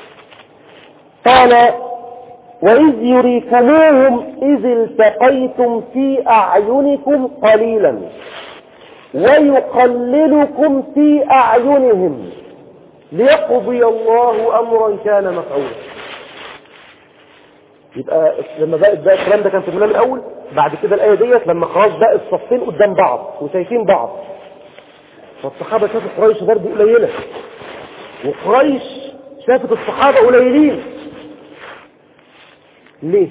قال وإذ يريكموهم إذ التقيتم في أعينكم قليلا ويقللكم في أعينهم ليقضي الله أمرا كان مفعولا. يبقى لما بقى بقى الكلام ده كان في المنام الأول، بعد كده الآية ديت لما خلاص بقى الصفين قدام بعض وشايفين بعض، فالصحابة شافوا قريش برضه قليلة وقريش شافت الصحابة قليلين. ليه؟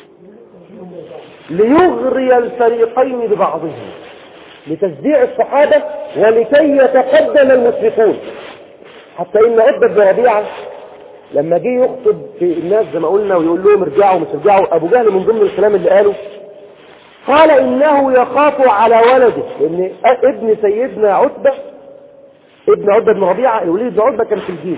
ليغري الفريقين ببعضهم، لتشجيع الصحابة ولكي يتقدم المشركون. حتى إن عتبة بن ربيعة لما جه يخطب في الناس زي ما قلنا ويقول لهم ارجعوا مش ارجعوا، أبو جهل من ضمن الكلام اللي قاله قال إنه يخاف على ولده، لأن ابن سيدنا عتبة ابن عتبة بن ربيعة الوليد بن عتبة كان في الجيش،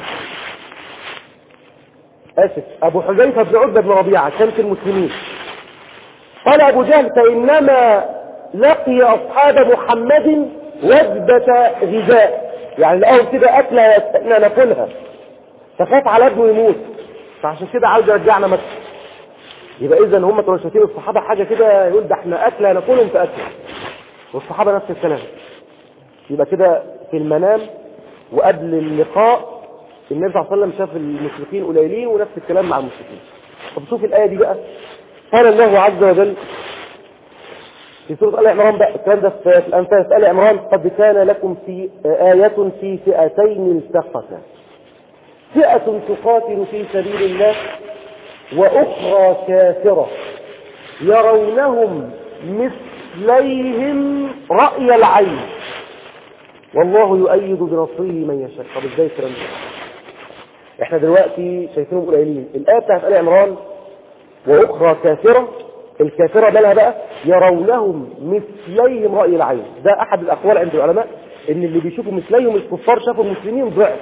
آسف أبو حذيفة بن عتبة بن ربيعة كان في المسلمين. قال أبو جهل فإنما لقي أصحاب محمد وجبة غذاء، يعني لقاهم كده أكلة يستأنا ناكلها، فخاف على ابنه يموت، فعشان كده عاوز يرجعنا مكة. يبقى إذا هم كانوا شايفين الصحابة حاجة كده يقول ده احنا أكلة ناكلهم في أكلة، والصحابة نفس الكلام. يبقى كده في المنام وقبل اللقاء النبي صلى الله عليه وسلم شاف المشركين قليلين ونفس الكلام مع المشركين. طب شوف الآية دي بقى، قال الله عز وجل في سورة آل عمران بقى، الكلام ده في الأنفال في آل عمران قد كان لكم في آية في فئتين التقتا، فئة تقاتل في سبيل الله وأخرى كافرة يرونهم مثليهم رأي العين والله يؤيد بنصره من يشاء. طب ازاي الكلام ده؟ احنا دلوقتي شايفينهم قليلين، الآية بتاعت آل عمران وأخرى كافرة، الكافرة بالها بقى يرونهم مثليهم رأي العين، ده أحد الأقوال عند العلماء إن اللي بيشوفوا مثليهم الكفار شافوا المسلمين ضعف.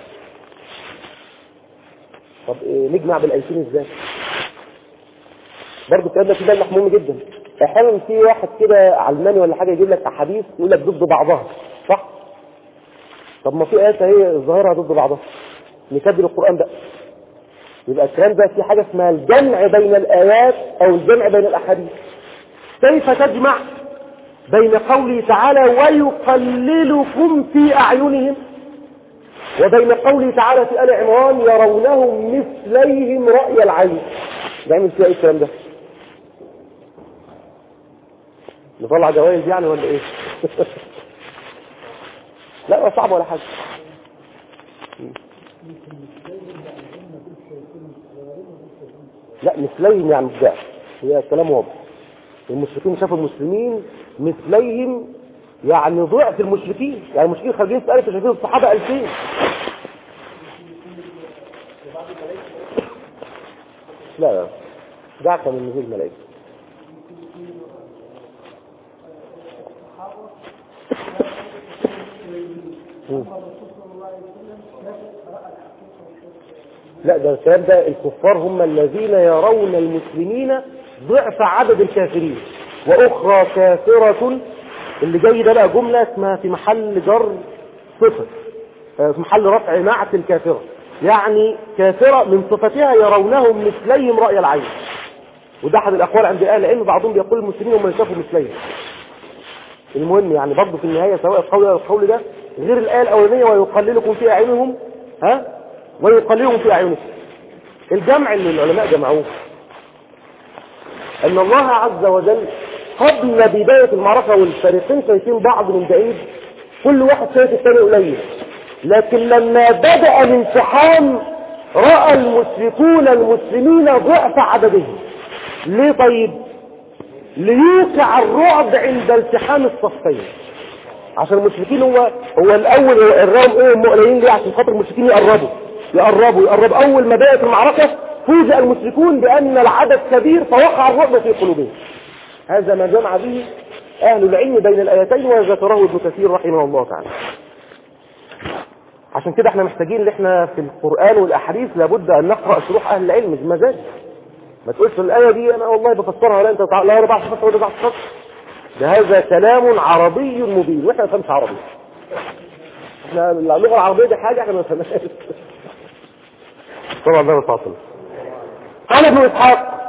طب إيه نجمع بالآيتين ازاي؟ برضه الكلام ده في بالك مهم جدا. احيانا في واحد كده علماني ولا حاجة يجيب لك أحاديث يقول لك ضد بعضها، صح؟ طب ما في آيات هي ظاهرها ضد بعضها، نكبر القرآن بقى. يبقى الكلام ده في حاجة اسمها الجمع بين الآيات أو الجمع بين الأحاديث. كيف تجمع بين قوله تعالى ويقللكم في أعينهم وبين قوله تعالى في آل عمران يرونهم مثليهم رأي العين؟ نعمل فيها ايه الكلام ده؟ نطلع جوائز يعني ولا ايه؟ لا ولا صعب ولا حاجة. لا مثليهم يعني الضعف، هي الكلام واضح. المشركين شافوا المسلمين مثليهم يعني ضعف المشركين، يعني المشركين خارجين في ألف شايفين الصحابة ألفين. لا لا دعك من نزول الملائكة. لا ده الكلام ده الكفار هم الذين يرون المسلمين ضعف عدد الكافرين، واخرى كافرة اللي جاي ده بقى جملة اسمها في محل جر صفة، في محل رفع نعت الكافرة، يعني كافرة من صفتها يرونهم مثليهم رأي العين. وده احد الاقوال عند اهل العلم، بعضهم بيقول المسلمين هم يشافوا مثليهم. المهم يعني برضه في النهاية سواء القول او القول ده غير الآية الأولانية ويقللكم في أعينهم ها ويقللهم في أعينكم. الجمع اللي العلماء جمعوه أن الله عز وجل قبل بداية المعركة والفريقين شايفين بعض من بعيد، كل واحد شايف الثاني قليل، لكن لما بدأ الانسحام رأى المشركون المسلمين ضعف عددهم. ليه طيب؟ ليوقع الرعب عند التحام الصفين. عشان المشركين هو هو الاول الراهم ايه مقلقين ليه؟ عشان خاطر المشركين يقربوا يقربوا يقربوا. اول ما بدأت المعركة فوجئ المشركون بان العدد كبير فوقع الرعب في قلوبهم. هذا ما جمع به اهل العلم بين الايتين وذكره ابن كثير رحمه الله تعالى. عشان كده احنا محتاجين ان احنا في القرآن والاحاديث لابد ان نقرأ شروح اهل العلم بمزاج. ما تقولش الايه دي انا والله بفسرها ولا انت لا اربع صفات ولا اربع صفات. ده هذا كلام عربي مبين واحنا ما نفهمش عربي. احنا اللغه العربيه دي حاجه احنا ما نفهمهاش. طبعا ده فاصل. قال ابن اسحاق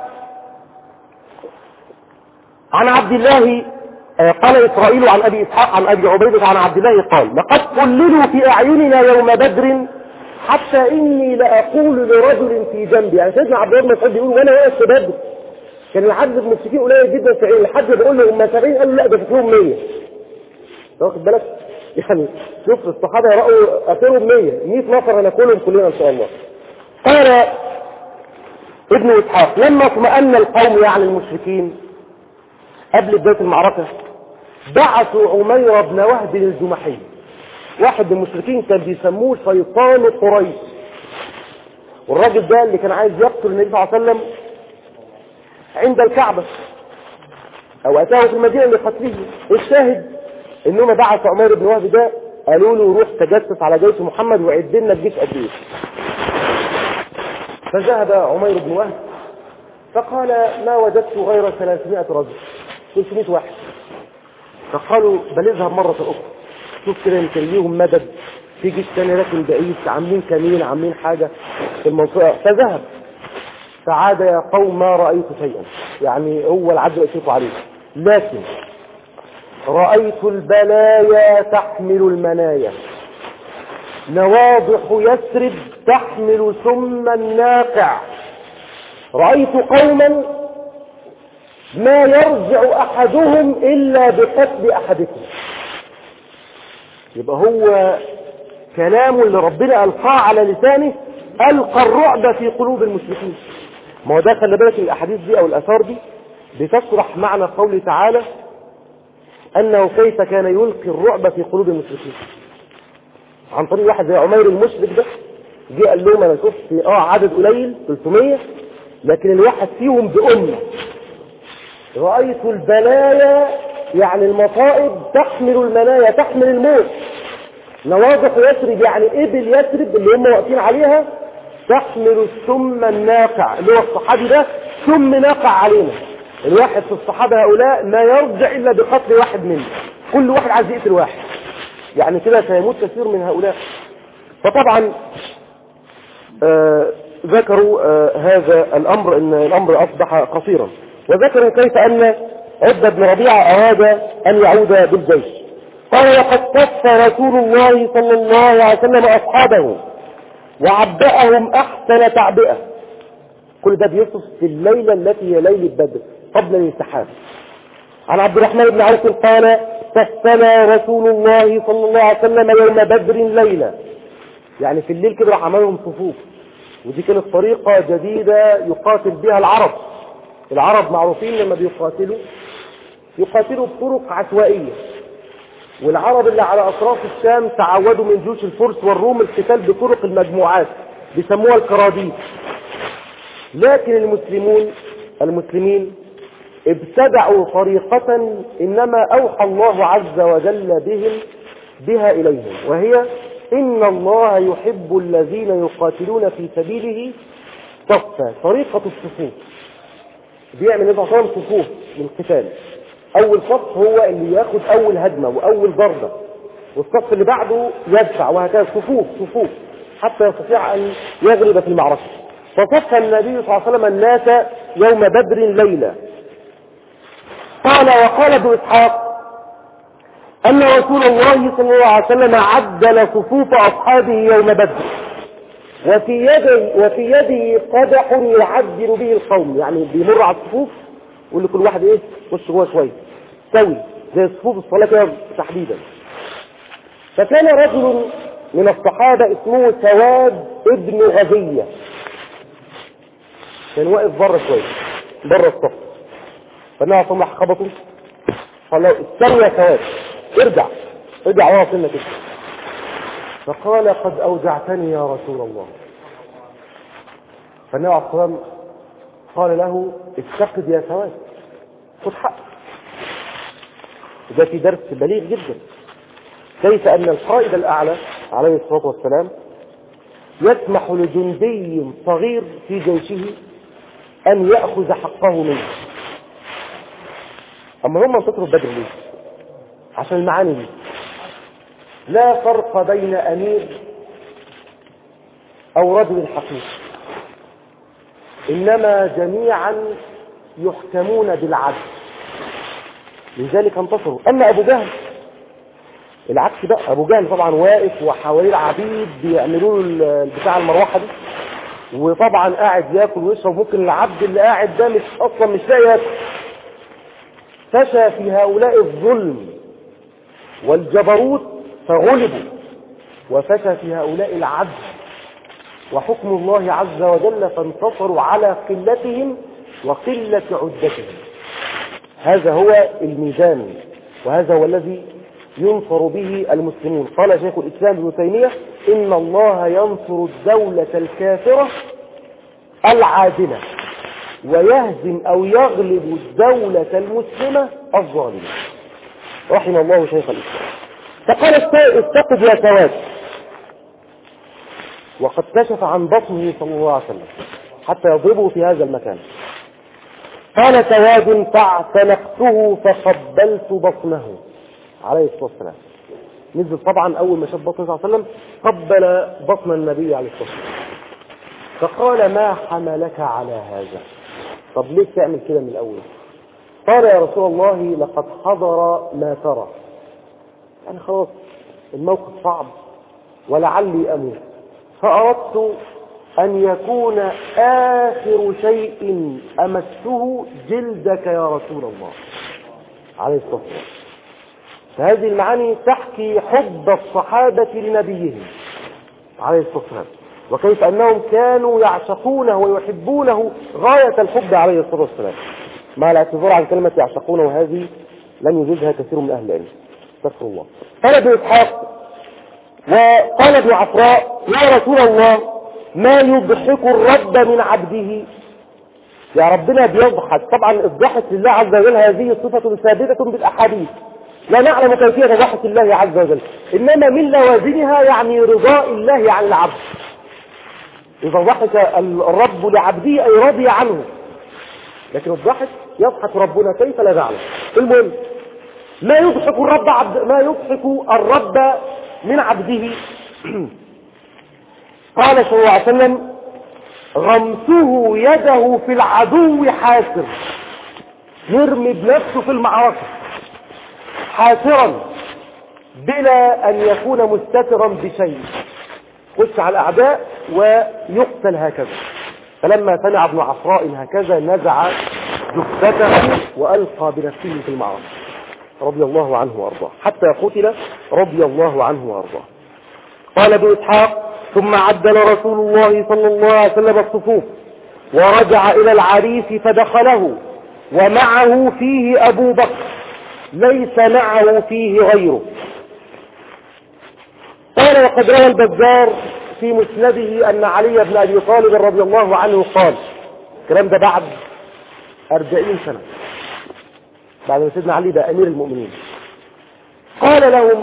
عن عبد الله قال اسرائيل عن ابي اسحاق عن ابي عبيده عن عبد الله قال لقد قللوا في اعيننا يوم بدر حتى اني لاقول لرجل في جنبي. يعني سيدنا عبد الله بن مسعود بيقول وانا واقف في بدر كان العدد المشركين قليل جدا في عين، لحد بقول له هم سبعين قالوا لا ده فيهم مية. واخد بالك؟ يعني شوف الصحابه راوا اخرهم مية مية نفر هناكلهم كلنا ان شاء الله. قال ابن اسحاق لما اطمأن القوم يعني المشركين قبل بدايه المعركه بعثوا عمير بن وهب الجمحي، واحد من المشركين كان بيسموه شيطان قريش، والراجل ده اللي كان عايز يقتل النبي صلى الله عليه وسلم عند الكعبة او اتاه في المدينة لقتله. الشاهد انهم بعثوا عمير بن وهب ده قالوا له روح تجسس على جيش محمد وعد لنا الجيش قد ايه. فذهب عمير بن وهب فقال ما وجدت غير ثلاثمائة رجل ثلاثمائة واحد. فقالوا بل اذهب مرة اخرى شوف كده يمكن ليهم مدد في جيش ثاني لكن بعيد عاملين كمين عاملين حاجة في المنطقة. فذهب فعاد يا قوم ما رأيت شيئا، يعني هو العدل يشوف عليه، لكن رأيت البلايا تحمل المنايا نواضح يثرب تحمل سما ناقع. رأيت قوما ما يرجع أحدهم إلا بقتل أحدكم. يبقى هو كلام اللي ربنا ألقاه على لسانه ألقى الرعب في قلوب المشركين. ما هو ده خلي بالك الأحاديث دي أو الآثار دي بتشرح معنى قوله تعالى أنه كيف كان يلقي الرعب في قلوب المشركين عن طريق واحد زي عمير المشرك ده. جه قال لهم أنا شفت اه عدد قليل ثلاثمائة لكن الواحد فيهم بأمة. رأيت البلايا يعني المصائب تحمل المنايا تحمل الموت. نواضح يثرب يعني إبل يثرب اللي هم واقفين عليها تحمل السم الناقع اللي هو الصحابي ده سم ناقع علينا. الواحد في الصحابة هؤلاء ما يرجع إلا بقتل واحد منه، كل واحد عايز يقتل واحد، يعني كده سيموت كثير من هؤلاء. فطبعا آه ذكروا آه هذا الأمر ان الأمر أصبح قصيرا، وذكروا كيف أن عتبة بن ربيعة أراد أن يعود بالجيش. قال وقد كف رسول الله صلى الله عليه وسلم أصحابه وعبأهم أحسن تعبئة. كل ده بيصف في الليلة التي هي ليلة بدر قبل الانسحاب. عن عبد الرحمن بن عوف قال فاستنى رسول الله صلى الله عليه وسلم يوم بدر ليلة، يعني في الليل كده راح عملهم صفوف، ودي كانت طريقة جديدة يقاتل بها العرب. العرب معروفين لما بيقاتلوا يقاتلوا بطرق عشوائية، والعرب اللي على أطراف الشام تعودوا من جيوش الفرس والروم القتال بطرق المجموعات بيسموها الكراديس. لكن المسلمون المسلمين ابتدعوا طريقة إنما أوحى الله عز وجل بهم بها إليهم، وهي إن الله يحب الذين يقاتلون في سبيله صفا. طريقة الصفوف بيعمل نظام صفوف للقتال. أول صف هو اللي ياخد أول هجمة وأول ضربة، والصف اللي بعده يدفع، وهكذا صفوف صفوف حتى يستطيع أن يغلب في المعركة. فصف النبي صلى الله عليه وسلم الناس يوم بدر ليلة. قال وقال ابن إسحاق أن رسول الله صلى الله عليه وسلم عدل صفوف أصحابه يوم بدر، وفي يده وفي يده قدح يعدل به القوم، يعني بيمر على الصفوف ويقول لكل واحد ايه خش جوه شويه سوي زي صفوف الصلاه كده تحديدا. فكان رجل من الصحابه اسمه سواد ابن غزيه، كان واقف بره شويه بره الصف، فالنبي صلى الله عليه وسلم خبطه قال له استنى يا سواد، ارجع ارجع ورا سنه كده. فقال قد أوجعتني يا رسول الله. فالنبي عليه الصلاة والسلام قال له استقد يا سواد، خد حقك. ده في درس بليغ جدا، كيف أن القائد الأعلى عليه الصلاة والسلام يسمح لجندي صغير في جيشه أن يأخذ حقه منه. أما هم انتصروا بدر ليه؟ عشان المعاني دي. لا فرق بين أمير أو رجل حقيقي، إنما جميعا يحكمون بالعدل، لذلك انتصروا. أما أبو جهل العكس بقى، أبو جهل طبعا واقف وحواليه العبيد بيعملوا له بتاع المروحة دي، وطبعا قاعد ياكل ويشرب، ممكن العبد اللي قاعد ده مش أصلا مش لاقي ياكل. فشى في هؤلاء الظلم والجبروت فغلبوا، وفشى في هؤلاء العدل وحكم الله عز وجل فانتصروا على قلتهم وقلة عدتهم. هذا هو الميزان، وهذا هو الذي ينصر به المسلمون. قال شيخ الإسلام ابن تيمية إن الله ينصر الدولة الكافرة العادلة ويهزم أو يغلب الدولة المسلمة الظالمة. رحم الله شيخ الإسلام. فقال استقد يا سواد، وقد كشف عن بطنه صلى الله عليه وسلم حتى يضربه في هذا المكان. قال سواد فاعتنقته فقبلت بطنه عليه الصلاة والسلام. نزل طبعا أول ما شاف بطنه صلى الله عليه وسلم قبل بطن النبي عليه الصلاة والسلام، فقال ما حملك على هذا؟ طب ليه تعمل كده من الأول؟ قال يا رسول الله لقد حضر ما ترى، يعني خلاص الموقف صعب ولعلي أموت، فأردت أن يكون آخر شيء أمسه جلدك يا رسول الله عليه الصلاة والسلام. فهذه المعاني تحكي حب الصحابة لنبيهم عليه الصلاة والسلام، وكيف أنهم كانوا يعشقونه ويحبونه غاية الحب عليه الصلاة والسلام، مع الاعتذار عن كلمة يعشقونه هذه لم يجوزها كثير من أهل العلم، استغفر الله. قال ابن إسحاق وقال ابن عفراء يا رسول الله ما يضحك الرب من عبده؟ يا ربنا بيضحك. طبعا الضحك لله عز وجل هذه صفة ثابتة بالأحاديث، لا نعلم كيفية ضحك الله عز وجل، إنما من لوازمها يعني رضاء الله عن العبد. إذا ضحك الرب لعبده أي رضي عنه، لكن الضحك يضحك ربنا كيف لا نعلم. المهم ما يضحك الرب عبد ما يضحك الرب من عبده. قال صلى الله عليه وسلم غمسه يده في العدو حاسر، يرمي بنفسه في المعركة حاسرا بلا أن يكون مستترا بشيء، خش على الأعداء ويقتل هكذا. فلما سمع ابن عفراء هكذا نزع جثته وألقى بنفسه في المعركة رضي الله عنه وأرضاه حتى قتل رضي الله عنه وأرضاه. قال ابن إسحاق ثم عدل رسول الله صلى الله عليه وسلم الصفوف ورجع إلى العريس فدخله ومعه فيه أبو بكر ليس معه فيه غيره. قال وقد روى البزار في مسنده أن علي بن أبي طالب رضي الله عنه قال، الكلام ده بعد أربعين سنة بعد ما سيدنا علي بقى أمير المؤمنين. قال لهم: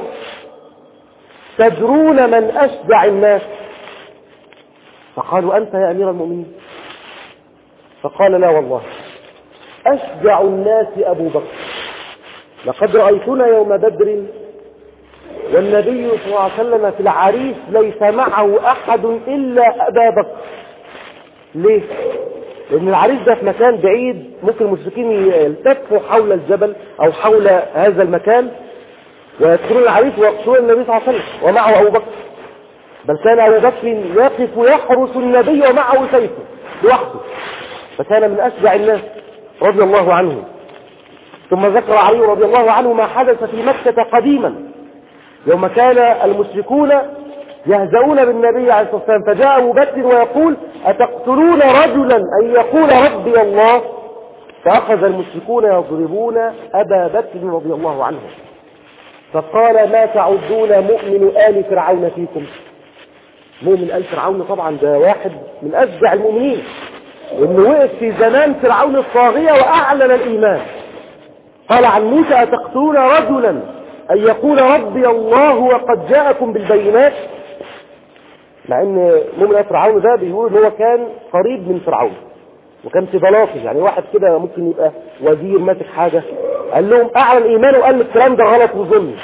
تدرون من أشجع الناس؟ فقالوا: أنت يا أمير المؤمنين. فقال: لا والله، أشجع الناس أبو بكر، لقد رأيتنا يوم بدر والنبي صلى الله عليه وسلم في العريس ليس معه أحد إلا أبا بكر. ليه؟ لأن العريس ده في مكان بعيد، ممكن المشركين يلتفوا حول الجبل أو حول هذا المكان ويدخلون العريس ويقتلون النبي صلى الله عليه وسلم ومعه أبو بكر، بل كان أبو بكر يقف يحرس النبي ومعه سيفه لوحده، فكان من أشجع الناس رضي الله عنه. ثم ذكر علي رضي الله عنه ما حدث في مكة قديما يوم كان المشركون يهزؤون بالنبي عليه الصلاة والسلام، فجاء أبو بكر ويقول: أتقتلون رجلا أن يقول ربي الله؟ فأخذ المشركون يضربون أبا بكر رضي الله عنه، فقال: ما تعدون مؤمن آل فرعون فيكم؟ مؤمن آل فرعون طبعا ده واحد من أشجع المؤمنين، إنه وقف في زمان فرعون الطاغية وأعلن الإيمان. قال عن موسى: أتقتلون رجلا أن يقول ربي الله وقد جاءكم بالبينات؟ مع ان مؤمن آل فرعون ده بيقول ان هو كان قريب من فرعون وكان في بلاطج، يعني واحد كده ممكن يبقى وزير ماسك حاجة. قال لهم أعلن الإيمان وقال الكلام ده غلط وظلم.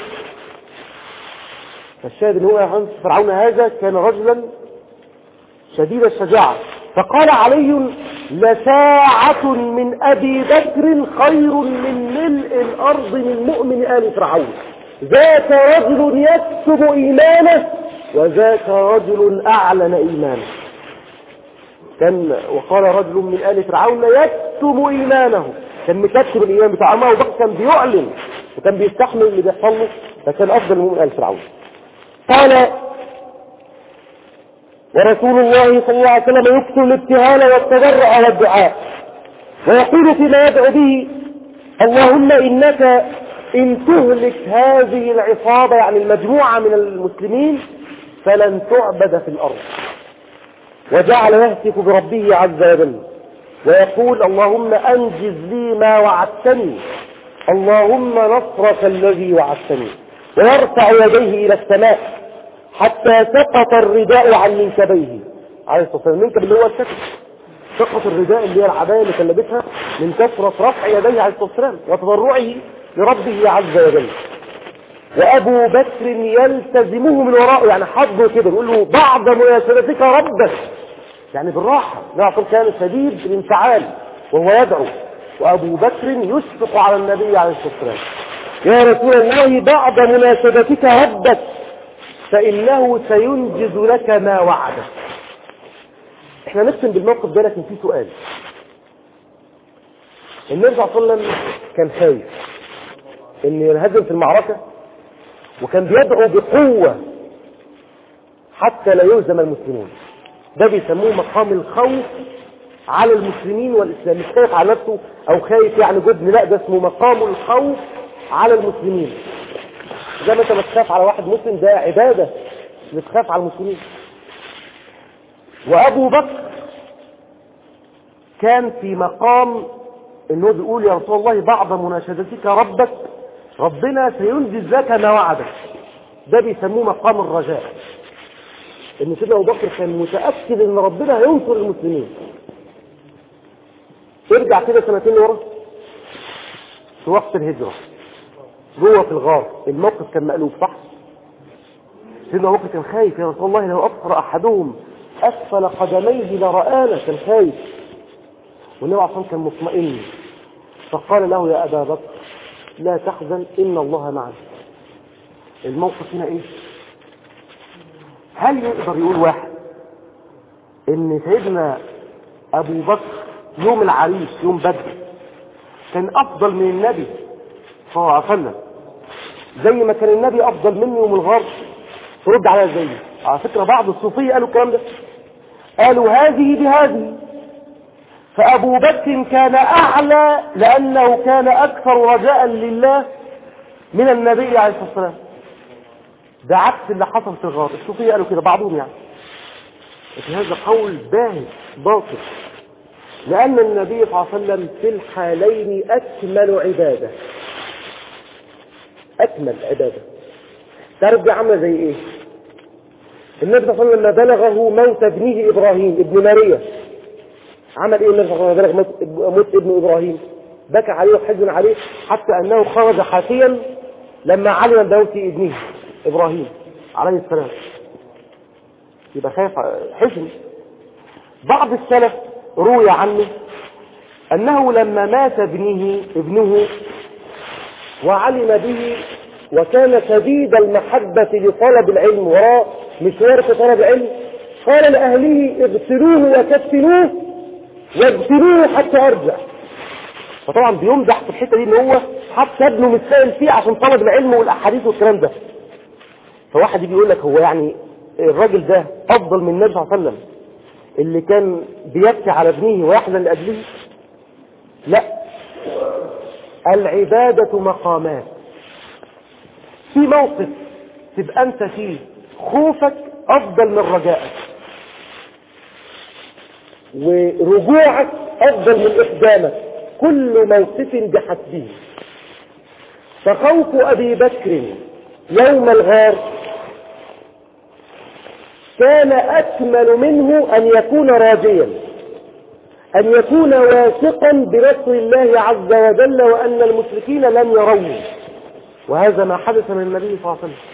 فالشاهد ان هو فرعون هذا كان رجلا شديد الشجاعة. فقال علي: لساعة من أبي بكر خير من ملء الأرض من مؤمن آل فرعون. ذاك رجل يكتب إيمانه وذاك رجل أعلن إيمانه. كان وقال رجل من آل فرعون يكتب إيمانه، كان مكتب الإيمان بتاعه. أبو بكر كان بيعلن وكان بيستحمل اللي بيحصل له، فكان أفضل من آل فرعون. قال: ورسول الله صلى الله عليه وسلم يكثر الابتهال والتضرع والدعاء ويقول فيما يدعو به: اللهم إنك إن تهلك هذه العصابة، يعني المجموعة من المسلمين، فلن تعبد في الأرض. وجعل يهتف بربه عز وجل ويقول: اللهم أنجز لي ما وعدتني، اللهم نصرك الذي وعدتني. ويرفع يديه إلى السماء حتى سقط الرداء عن منكبيه عليه الصلاة والسلام. المنكب اللي هو الكتف، سقط الرداء اللي هي العباية اللي كان لابسها من كثرة رفع يديه عليه الصلاة والسلام وتضرعه لربه عز وجل. وأبو بكر يلتزمه من وراءه، يعني حضه كده يقول له: بعد مناشدتك ربك، يعني بالراحة. نعم، كان شديد الانفعال وهو يدعو، وأبو بكر يشفق على النبي عليه الصلاة والسلام: يا رسول الله بعد مناشدتك ربك فإنه سينجز لك ما وعدك. احنا نختم بالموقف ده، لكن في سؤال. النبي صلى الله عليه وسلم كان خايف ان ينهزم في المعركة، وكان بيدعو بقوة حتى لا يهزم المسلمون. ده بيسموه مقام الخوف على المسلمين والإسلام. مش خايف على نفسه أو خايف يعني جبن، لا، ده اسمه مقام الخوف على المسلمين. زي ما انت بتخاف على واحد مسلم، ده عبادة بتخاف على المسلمين. وأبو بكر كان في مقام انه بيقول: يا رسول الله بعد مناشدتك ربك ربنا سينجز لك ما وعدك. ده بيسموه مقام الرجاء، ان سيدنا ابو بكر كان متاكد ان ربنا هينصر المسلمين. ارجع كده سنتين ورا في وقت الهجره جوه في الغار، الموقف كان مقلوب صح؟ سيدنا ابو بكر كان خايف: يا رسول الله لو ابصر احدهم اسفل قدميه لرآنا. كان خايف، والنبي عليه الصلاه والسلام كان مطمئن. فقال له: يا ابا بكر لا تحزن ان الله معنا. الموقف هنا ايه؟ هل يقدر يقول واحد ان سيدنا ابو بكر يوم العريس يوم بدر كان افضل من النبي صلى الله عليه وسلم زي ما كان النبي افضل مني يوم الغار؟ ترد على زي على فكرة بعض الصوفية قالوا الكلام ده، قالوا هذه بهذه، فأبو بكر كان أعلى لأنه كان أكثر رجاء لله من النبي عليه الصلاة والسلام. ده عكس اللي حصل في الغار. الصوفية قالوا كده بعضهم يعني، لكن هذا قول باهت باطل. لأن النبي صلى الله عليه وسلم في الحالين أكمل عبادة، أكمل عبادة. تعرف دي عاملة زي إيه؟ النبي صلى الله عليه وسلم لما بلغه موت ابنه إبراهيم ابن ماريا، عمل إيه النبي صلى الله عليه وسلم بلغ موت ابن إبراهيم؟ بكى عليه وحزن عليه حتى أنه خرج حافيا لما علم بموت ابنه إبراهيم عليه السلام، يبقى خايف حزن. بعض السلف روي عنه أنه لما مات ابنه ابنه وعلم به وكان شديد المحبة لطلب العلم وراء مشوار في طلب العلم، قال لأهله اغسلوه وكفنوه واغسلوه حتى أرجع. فطبعا بيمدح في الحتة دي ان هو حتى ابنه متسائل فيه عشان طلب العلم والأحاديث والكلام ده. فواحد يجي يقول لك هو يعني الراجل ده أفضل من النبي صلى الله عليه وسلم اللي كان بيبكي على ابنه ويحزن لأجله؟ لا، العبادة مقامات. في موقف تبقى أنت فيه خوفك أفضل من رجائك، ورجوعك أفضل من إقدامك، كل موقف بحسبه. فخوف أبي بكر يوم الغار كان أكمل منه أن يكون راجيا، أن يكون واثقا بنصر الله عز وجل وأن المشركين لم يروه، وهذا ما حدث من النبي صلى الله عليه وسلم.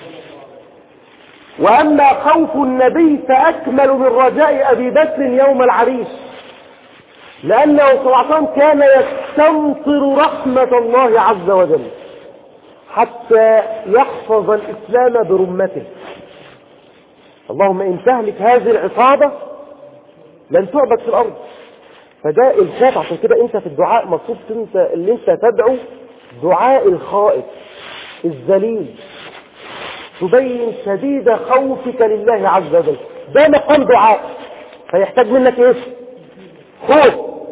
وأما خوف النبي فأكمل من رجاء أبي بكر يوم العريش، لأنه صلى الله عليه وسلم كان يستنصر رحمة الله عز وجل حتى يحفظ الإسلام برمته. اللهم إن تهلك هذه العصابة لن تعبد في الأرض. فده الخوف. عشان كده أنت في الدعاء مطلوب انت اللي أنت تدعو دعاء الخائف الذليل، تبين شديد خوفك لله عز وجل. ده مقام دعاء، فيحتاج منك ايه؟ خوف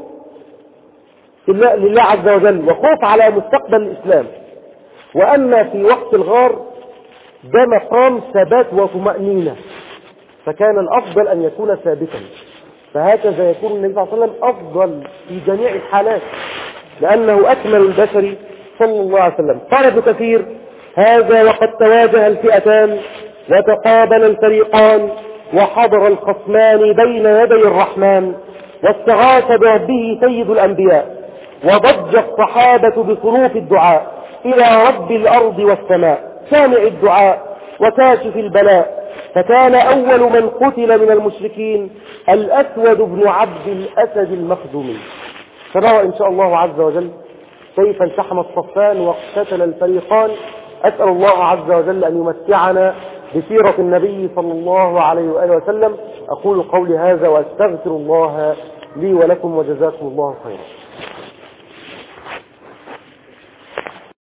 لله عز وجل وخوف على مستقبل الإسلام. وأما في وقت الغار ده مقام ثبات وطمأنينة، فكان الأفضل أن يكون ثابتا. فهكذا يكون النبي صلى الله عليه وسلم أفضل في جميع الحالات لأنه أكمل البشر صلى الله عليه وسلم. قال ابن كثير: هذا وقد تواجه الفئتان وتقابل الفريقان وحضر الخصمان بين يدي الرحمن، واستغاث بربه سيد الأنبياء، وضج الصحابة بصروف الدعاء إلى رب الأرض والسماء سامع الدعاء وكاشف البلاء. فكان أول من قتل من المشركين الأسود بن عبد الأسد المخزومي. سنرى إن شاء الله عز وجل كيف التحم الصفان واقتتل الفريقان. أسأل الله عز وجل أن يمتعنا بسيرة النبي صلى الله عليه وآله وسلم. أقول قولي هذا وأستغفر الله لي ولكم وجزاكم الله خيرا.